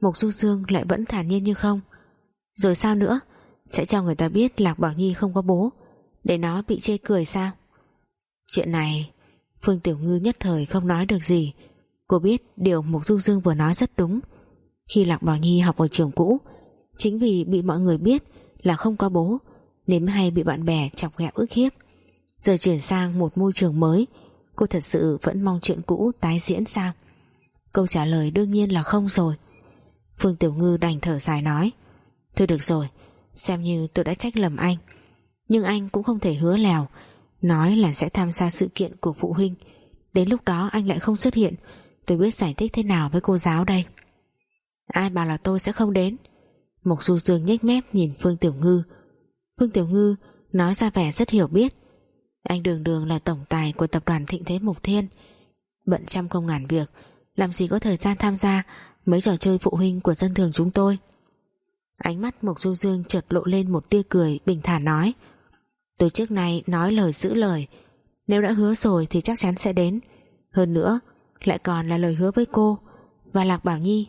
Mộc Du Dương lại vẫn thản nhiên như không. Rồi sao nữa? Sẽ cho người ta biết Lạc Bảo Nhi không có bố, để nó bị chê cười sao? Chuyện này Phương Tiểu Ngư nhất thời không nói được gì. Cô biết điều Mộc Du Dương vừa nói rất đúng. Khi Lạc Bảo Nhi học ở trường cũ, chính vì bị mọi người biết là không có bố nên mới hay bị bạn bè chọc ghẹo ức hiếp. Giờ chuyển sang một môi trường mới, cô thật sự vẫn mong chuyện cũ tái diễn sao? Câu trả lời đương nhiên là không rồi. Phương Tiểu Ngư đành thở dài nói: Thôi được rồi, xem như tôi đã trách lầm anh, nhưng anh cũng không thể hứa lèo nói là sẽ tham gia sự kiện của phụ huynh. Đến lúc đó anh lại không xuất hiện, tôi biết giải thích thế nào với cô giáo đây? Ai bảo là tôi sẽ không đến? Mộc Du Dương nhếch mép nhìn Phương Tiểu Ngư. Phương Tiểu Ngư nói ra vẻ rất hiểu biết. Anh đường đường là tổng tài của tập đoàn Thịnh Thế Mộc Thiên, bận trăm công ngàn việc, làm gì có thời gian tham gia mấy trò chơi phụ huynh của dân thường chúng tôi. Ánh mắt Mộc Du Dương chợt lộ lên một tia cười, bình thản nói: Tôi trước nay nói lời giữ lời, nếu đã hứa rồi thì chắc chắn sẽ đến. Hơn nữa lại còn là lời hứa với cô và Lạc Bảo Nhi.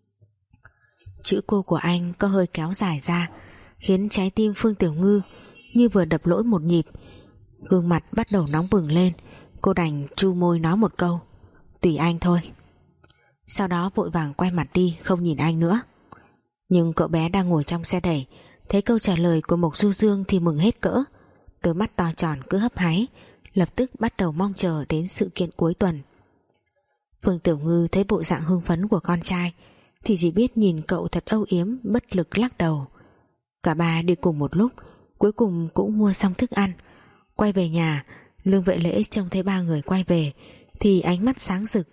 Chữ cô của anh có hơi kéo dài ra, khiến trái tim Phương Tiểu Ngư như vừa đập lỗi một nhịp. Gương mặt bắt đầu nóng bừng lên. Cô đành chu môi nói một câu: Tùy anh thôi. Sau đó vội vàng quay mặt đi, không nhìn anh nữa. Nhưng cậu bé đang ngồi trong xe đẩy, thấy câu trả lời của Mộc Du Dương thì mừng hết cỡ. Đôi mắt to tròn cứ hấp háy, lập tức bắt đầu mong chờ đến sự kiện cuối tuần. Phương Tiểu Ngư thấy bộ dạng hưng phấn của con trai thì chỉ biết nhìn cậu thật âu yếm, bất lực lắc đầu. Cả ba đi cùng một lúc, cuối cùng cũng mua xong thức ăn. Quay về nhà, Lương Vệ Lễ trông thấy ba người quay về thì ánh mắt sáng rực.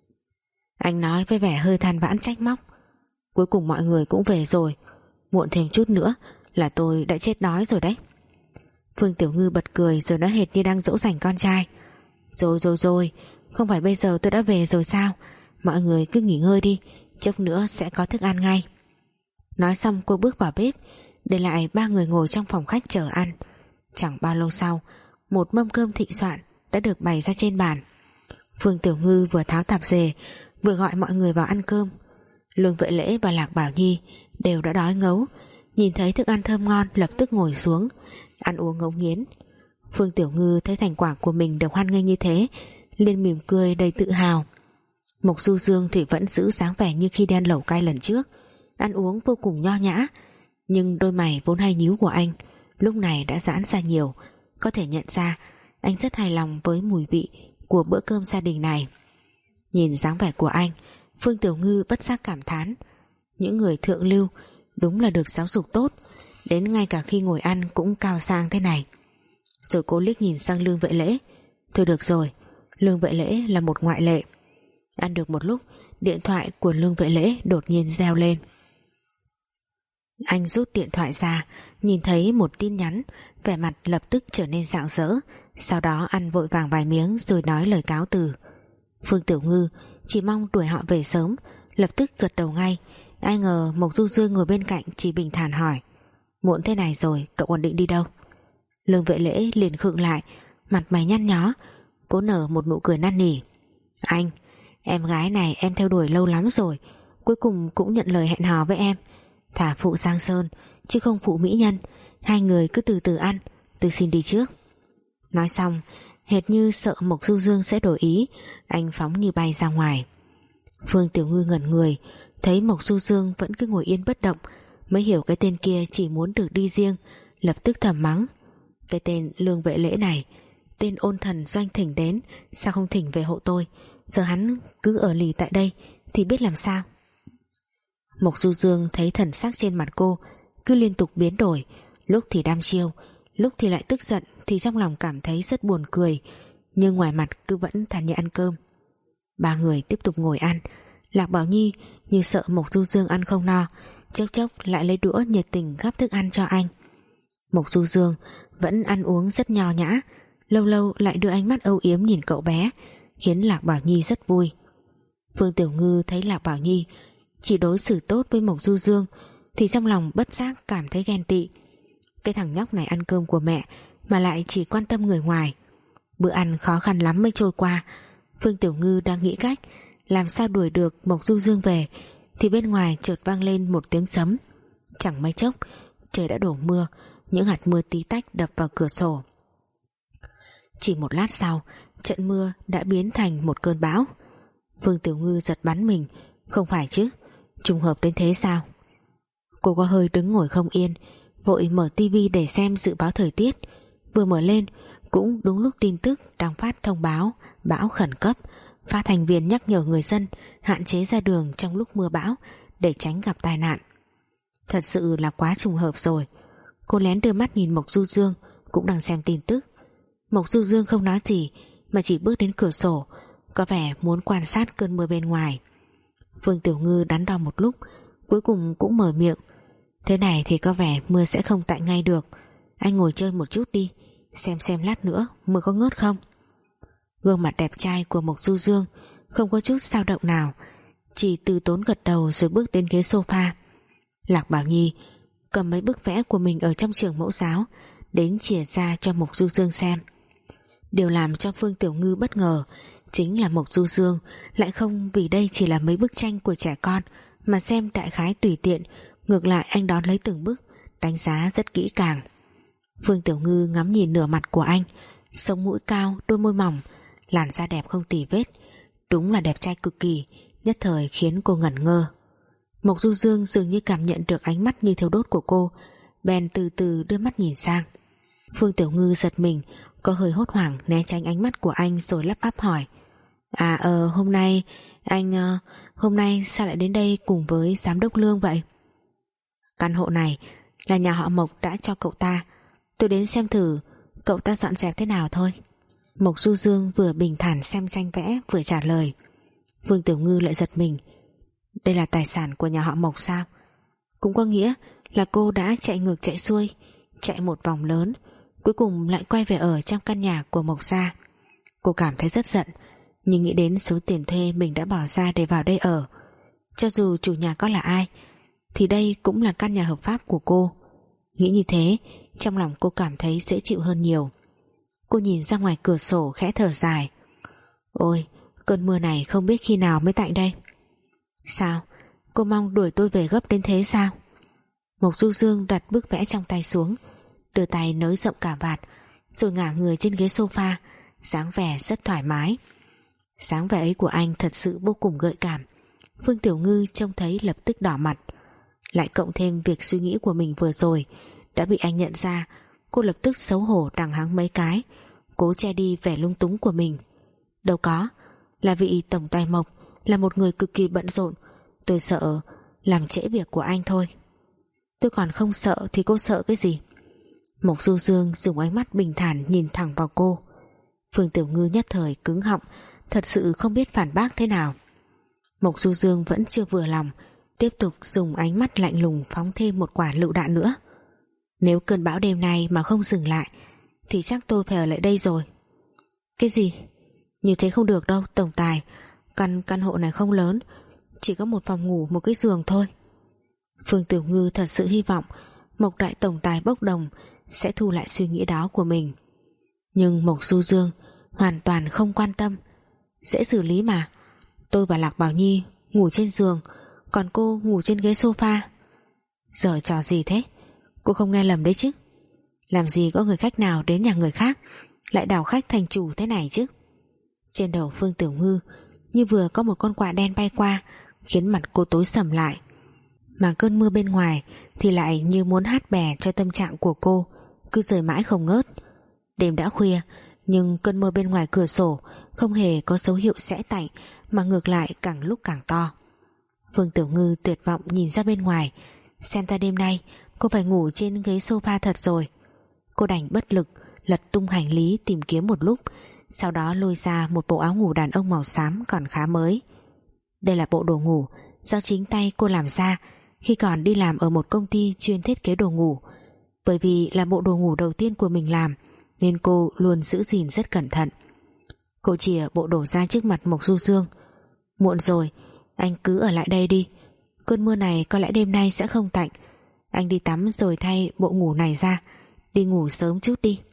Anh nói với vẻ hơi than vãn trách móc: Cuối cùng mọi người cũng về rồi, muộn thêm chút nữa là tôi đã chết đói rồi đấy. Phương Tiểu Ngư bật cười rồi nói hệt như đang dỗ dành con trai: Rồi rồi rồi, không phải bây giờ tôi đã về rồi sao? Mọi người cứ nghỉ ngơi đi, chốc nữa sẽ có thức ăn ngay. Nói xong cô bước vào bếp, để lại ba người ngồi trong phòng khách chờ ăn. Chẳng bao lâu sau, một mâm cơm thịnh soạn đã được bày ra trên bàn. Phương Tiểu Ngư vừa tháo tạp dề vừa gọi mọi người vào ăn cơm. Lương Vệ Lễ và Lạc Bảo Nhi đều đã đói ngấu, nhìn thấy thức ăn thơm ngon lập tức ngồi xuống ăn uống ngấu nghiến. Phương Tiểu Ngư thấy thành quả của mình được hoan nghênh như thế, liền mỉm cười đầy tự hào. Mộc Du Dương thì vẫn giữ dáng vẻ như khi đi ăn lẩu cay lần trước, ăn uống vô cùng nho nhã, nhưng đôi mày vốn hay nhíu của anh lúc này đã giãn ra nhiều. Có thể nhận ra anh rất hài lòng với mùi vị của bữa cơm gia đình này. Nhìn dáng vẻ của anh, Phương Tiểu Ngư bất giác cảm thán: những người thượng lưu đúng là được giáo dục tốt, đến ngay cả khi ngồi ăn cũng cao sang thế này. Rồi cô liếc nhìn sang Lương Vệ Lễ: Thôi được rồi, Lương Vệ Lễ là một ngoại lệ. Ăn được một lúc, điện thoại của Lương Vệ Lễ đột nhiên reo lên. Anh rút điện thoại ra, nhìn thấy một tin nhắn, vẻ mặt lập tức trở nên rạng rỡ. Sau đó ăn vội vàng vài miếng rồi nói lời cáo từ. Phương Tiểu Ngư chỉ mong đuổi họ về sớm, lập tức gật đầu ngay. Ai ngờ Mộc Du Dương ngồi bên cạnh chỉ bình thản hỏi: Muộn thế này rồi, cậu còn định đi đâu? Lương Vệ Lễ liền khựng lại, mặt mày nhăn nhó, cố nở một nụ cười năn nỉ: Anh, em gái này em theo đuổi lâu lắm rồi, cuối cùng cũng nhận lời hẹn hò với em. Thả phụ Giang Sơn chứ không phụ mỹ nhân, hai người cứ từ từ ăn, tôi xin đi trước. Nói xong, hệt như sợ Mộc Du Dương sẽ đổi ý, anh phóng như bay ra ngoài. Phương Tiểu Ngư ngẩn người, thấy Mộc Du Dương vẫn cứ ngồi yên bất động, mới hiểu cái tên kia chỉ muốn được đi riêng, lập tức thầm mắng: Cái tên Lương Vệ Lễ này, tên ôn thần doanh thỉnh đến, sao không thỉnh về hộ tôi? Giờ hắn cứ ở lì tại đây thì biết làm sao? Mộc Du Dương thấy thần sắc trên mặt cô cứ liên tục biến đổi, lúc thì đăm chiêu, lúc thì lại tức giận, thì trong lòng cảm thấy rất buồn cười, nhưng ngoài mặt cứ vẫn thản nhiên ăn cơm. Ba người tiếp tục ngồi ăn. Lạc Bảo Nhi như sợ Mộc Du Dương ăn không no, chốc chốc lại lấy đũa nhiệt tình gắp thức ăn cho anh. Mộc Du Dương vẫn ăn uống rất nho nhã, lâu lâu lại đưa ánh mắt âu yếm nhìn cậu bé, khiến Lạc Bảo Nhi rất vui. Phương Tiểu Ngư thấy Lạc Bảo Nhi chỉ đối xử tốt với Mộc Du Dương thì trong lòng bất giác cảm thấy ghen tị. Cái thằng nhóc này ăn cơm của mẹ mà lại chỉ quan tâm người ngoài. Bữa ăn khó khăn lắm mới trôi qua. Phương Tiểu Ngư đang nghĩ cách làm sao đuổi được Mộc Du Dương về thì bên ngoài chợt vang lên một tiếng sấm. Chẳng mấy chốc trời đã đổ mưa, những hạt mưa tí tách đập vào cửa sổ. Chỉ một lát sau, trận mưa đã biến thành một cơn bão. Phương Tiểu Ngư giật bắn mình. Không phải chứ, trùng hợp đến thế sao? Cô có hơi đứng ngồi không yên, vội mở tivi để xem dự báo thời tiết. Vừa mở lên cũng đúng lúc tin tức đang phát thông báo bão khẩn cấp. Phát thanh viên nhắc nhở người dân hạn chế ra đường trong lúc mưa bão để tránh gặp tai nạn. Thật sự là quá trùng hợp rồi. Cô lén đưa mắt nhìn Mộc Du Dương cũng đang xem tin tức. Mộc Du Dương không nói gì mà chỉ bước đến cửa sổ, có vẻ muốn quan sát cơn mưa bên ngoài. Phương Tiểu Ngư đắn đo một lúc, cuối cùng cũng mở miệng. Thế này thì có vẻ mưa sẽ không tạnh ngay được. Anh ngồi chơi một chút đi, xem xem lát nữa mưa có ngớt không. Gương mặt đẹp trai của Mộc Du Dương không có chút dao động nào, chỉ từ tốn gật đầu rồi bước đến ghế sofa. Lạc Bảo Nhi cầm mấy bức vẽ của mình ở trong trường mẫu giáo đến chìa ra cho Mộc Du Dương xem. Điều làm cho Phương Tiểu Ngư bất ngờ chính là Mộc Du Dương lại không vì đây chỉ là mấy bức tranh của trẻ con mà xem đại khái tùy tiện. Ngược lại anh đón lấy từng bức, đánh giá rất kỹ càng. Phương Tiểu Ngư ngắm nhìn nửa mặt của anh, sống mũi cao, đôi môi mỏng, làn da đẹp không tì vết, đúng là đẹp trai cực kỳ, nhất thời khiến cô ngẩn ngơ. Mộc Du Dương dường như cảm nhận được ánh mắt như thiêu đốt của cô, bèn từ từ đưa mắt nhìn sang. Phương Tiểu Ngư giật mình, có hơi hốt hoảng né tránh ánh mắt của anh rồi lắp bắp hỏi: À ờ hôm nay anh uh, hôm nay sao lại đến đây cùng với giám đốc Lương vậy? Căn hộ này là nhà họ Mộc đã cho cậu ta, tôi đến xem thử cậu ta dọn dẹp thế nào thôi. Mộc Du Dương vừa bình thản xem tranh vẽ vừa trả lời. Phương Tiểu Ngư lại giật mình. Đây là tài sản của nhà họ Mộc sao? Cũng có nghĩa là cô đã chạy ngược chạy xuôi, chạy một vòng lớn, cuối cùng lại quay về ở trong căn nhà của Mộc gia. Cô cảm thấy rất giận, nhưng nghĩ đến số tiền thuê mình đã bỏ ra để vào đây ở, cho dù chủ nhà có là ai thì đây cũng là căn nhà hợp pháp của cô. Nghĩ như thế, trong lòng cô cảm thấy dễ chịu hơn nhiều. Cô nhìn ra ngoài cửa sổ khẽ thở dài. Ôi, cơn mưa này không biết khi nào mới tạnh đây. Sao? Cô mong đuổi tôi về gấp đến thế sao? Mộc Du Dương đặt bức vẽ trong tay xuống, đưa tay nới rộng cả vạt, rồi ngả người trên ghế sofa, dáng vẻ rất thoải mái. Dáng vẻ ấy của anh thật sự vô cùng gợi cảm. Phương Tiểu Ngư trông thấy lập tức đỏ mặt. Lại cộng thêm việc suy nghĩ của mình vừa rồi đã bị anh nhận ra, cô lập tức xấu hổ đằng hắng mấy cái, cố che đi vẻ lung túng của mình. Đâu có, là vị tổng tài Mộc là một người cực kỳ bận rộn, tôi sợ làm trễ việc của anh thôi. Tôi còn không sợ thì cô sợ cái gì? Mộc Du Dương dùng ánh mắt bình thản nhìn thẳng vào cô. Phương Tiểu Ngư nhất thời cứng họng, thật sự không biết phản bác thế nào. Mộc Du Dương vẫn chưa vừa lòng, tiếp tục dùng ánh mắt lạnh lùng phóng thêm một quả lựu đạn nữa. Nếu cơn bão đêm nay mà không dừng lại thì chắc tôi phải ở lại đây rồi. Cái gì? Như thế không được đâu tổng tài. Căn căn hộ này không lớn, chỉ có một phòng ngủ, một cái giường thôi. Phương Tiểu Ngư thật sự hy vọng Mộc đại tổng tài bốc đồng sẽ thu lại suy nghĩ đó của mình. Nhưng Mộc Du Dương hoàn toàn không quan tâm. Dễ xử lý mà. Tôi và Lạc Bảo Nhi ngủ trên giường, còn cô ngủ trên ghế sofa. Giở trò gì thế? Cô không nghe lầm đấy chứ? Làm gì có người khách nào đến nhà người khác lại đảo khách thành chủ thế này chứ? Trên đầu Phương Tiểu Ngư như vừa có một con quạ đen bay qua, khiến mặt cô tối sầm lại. Mà cơn mưa bên ngoài thì lại như muốn hát bè cho tâm trạng của cô, cứ rơi mãi không ngớt. Đêm đã khuya, nhưng cơn mưa bên ngoài cửa sổ không hề có dấu hiệu sẽ tạnh, mà ngược lại càng lúc càng to. Phương Tiểu Ngư tuyệt vọng nhìn ra bên ngoài. Xem ra đêm nay cô phải ngủ trên ghế sofa thật rồi. Cô đành bất lực lật tung hành lý tìm kiếm một lúc, sau đó lôi ra một bộ áo ngủ đàn ông màu xám còn khá mới. Đây là bộ đồ ngủ do chính tay cô làm ra khi còn đi làm ở một công ty chuyên thiết kế đồ ngủ. Bởi vì là bộ đồ ngủ đầu tiên của mình làm nên cô luôn giữ gìn rất cẩn thận. Cô chìa bộ đồ ra trước mặt Mộc Du Dương. Muộn rồi, anh cứ ở lại đây đi. Cơn mưa này có lẽ đêm nay sẽ không tạnh. Anh đi tắm rồi thay bộ ngủ này ra, đi ngủ sớm chút đi.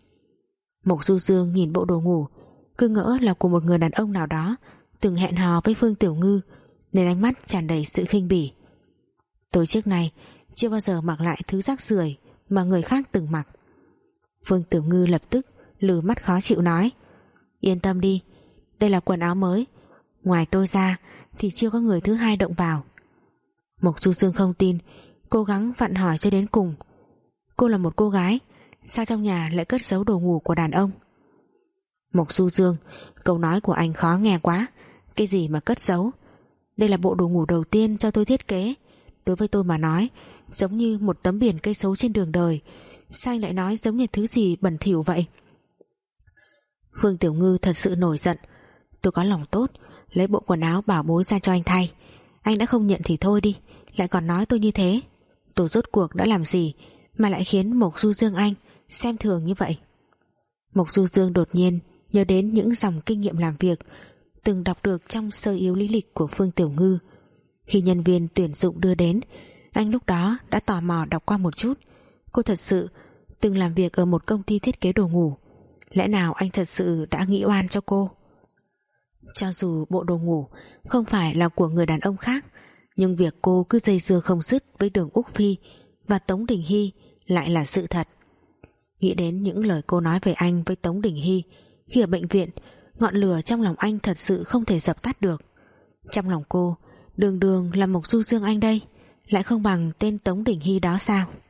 Mộc Du Dương nhìn bộ đồ ngủ, cứ ngỡ là của một người đàn ông nào đó từng hẹn hò với Phương Tiểu Ngư, nên ánh mắt tràn đầy sự khinh bỉ. Tôi trước này chưa bao giờ mặc lại thứ rác rưởi mà người khác từng mặc. Phương Tiểu Ngư lập tức lừ mắt khó chịu nói: Yên tâm đi, đây là quần áo mới, ngoài tôi ra thì chưa có người thứ hai động vào. Mộc Du Dương không tin, cố gắng vặn hỏi cho đến cùng: Cô là một cô gái, sao trong nhà lại cất giấu đồ ngủ của đàn ông? Mộc Du Dương, câu nói của anh khó nghe quá. Cái gì mà cất giấu? Đây là bộ đồ ngủ đầu tiên do tôi thiết kế. Đối với tôi mà nói, giống như một tấm biển cây số trên đường đời. Sao anh lại nói giống như thứ gì bẩn thỉu vậy? Phương Tiểu Ngư thật sự nổi giận. Tôi có lòng tốt, lấy bộ quần áo bảo bối ra cho anh thay. Anh đã không nhận thì thôi đi, lại còn nói tôi như thế. Tôi rốt cuộc đã làm gì mà lại khiến Mộc Du Dương anh xem thường như vậy? Mộc Du Dương đột nhiên nhớ đến những dòng kinh nghiệm làm việc từng đọc được trong sơ yếu lý lịch của Phương Tiểu Ngư. Khi nhân viên tuyển dụng đưa đến, anh lúc đó đã tò mò đọc qua một chút. Cô thật sự từng làm việc ở một công ty thiết kế đồ ngủ. Lẽ nào anh thật sự đã nghĩ oan cho cô? Cho dù bộ đồ ngủ không phải là của người đàn ông khác, nhưng việc cô cứ dây dưa không dứt với Đường Úc Phi và Tống Đình Hy lại là sự thật. Nghĩ đến những lời cô nói về anh với Tống Đình Hy khi ở bệnh viện, ngọn lửa trong lòng anh thật sự không thể dập tắt được. Trong lòng cô, đường đường là Mộc Du Dương anh đây, lại không bằng tên Tống Đình Hy đó sao?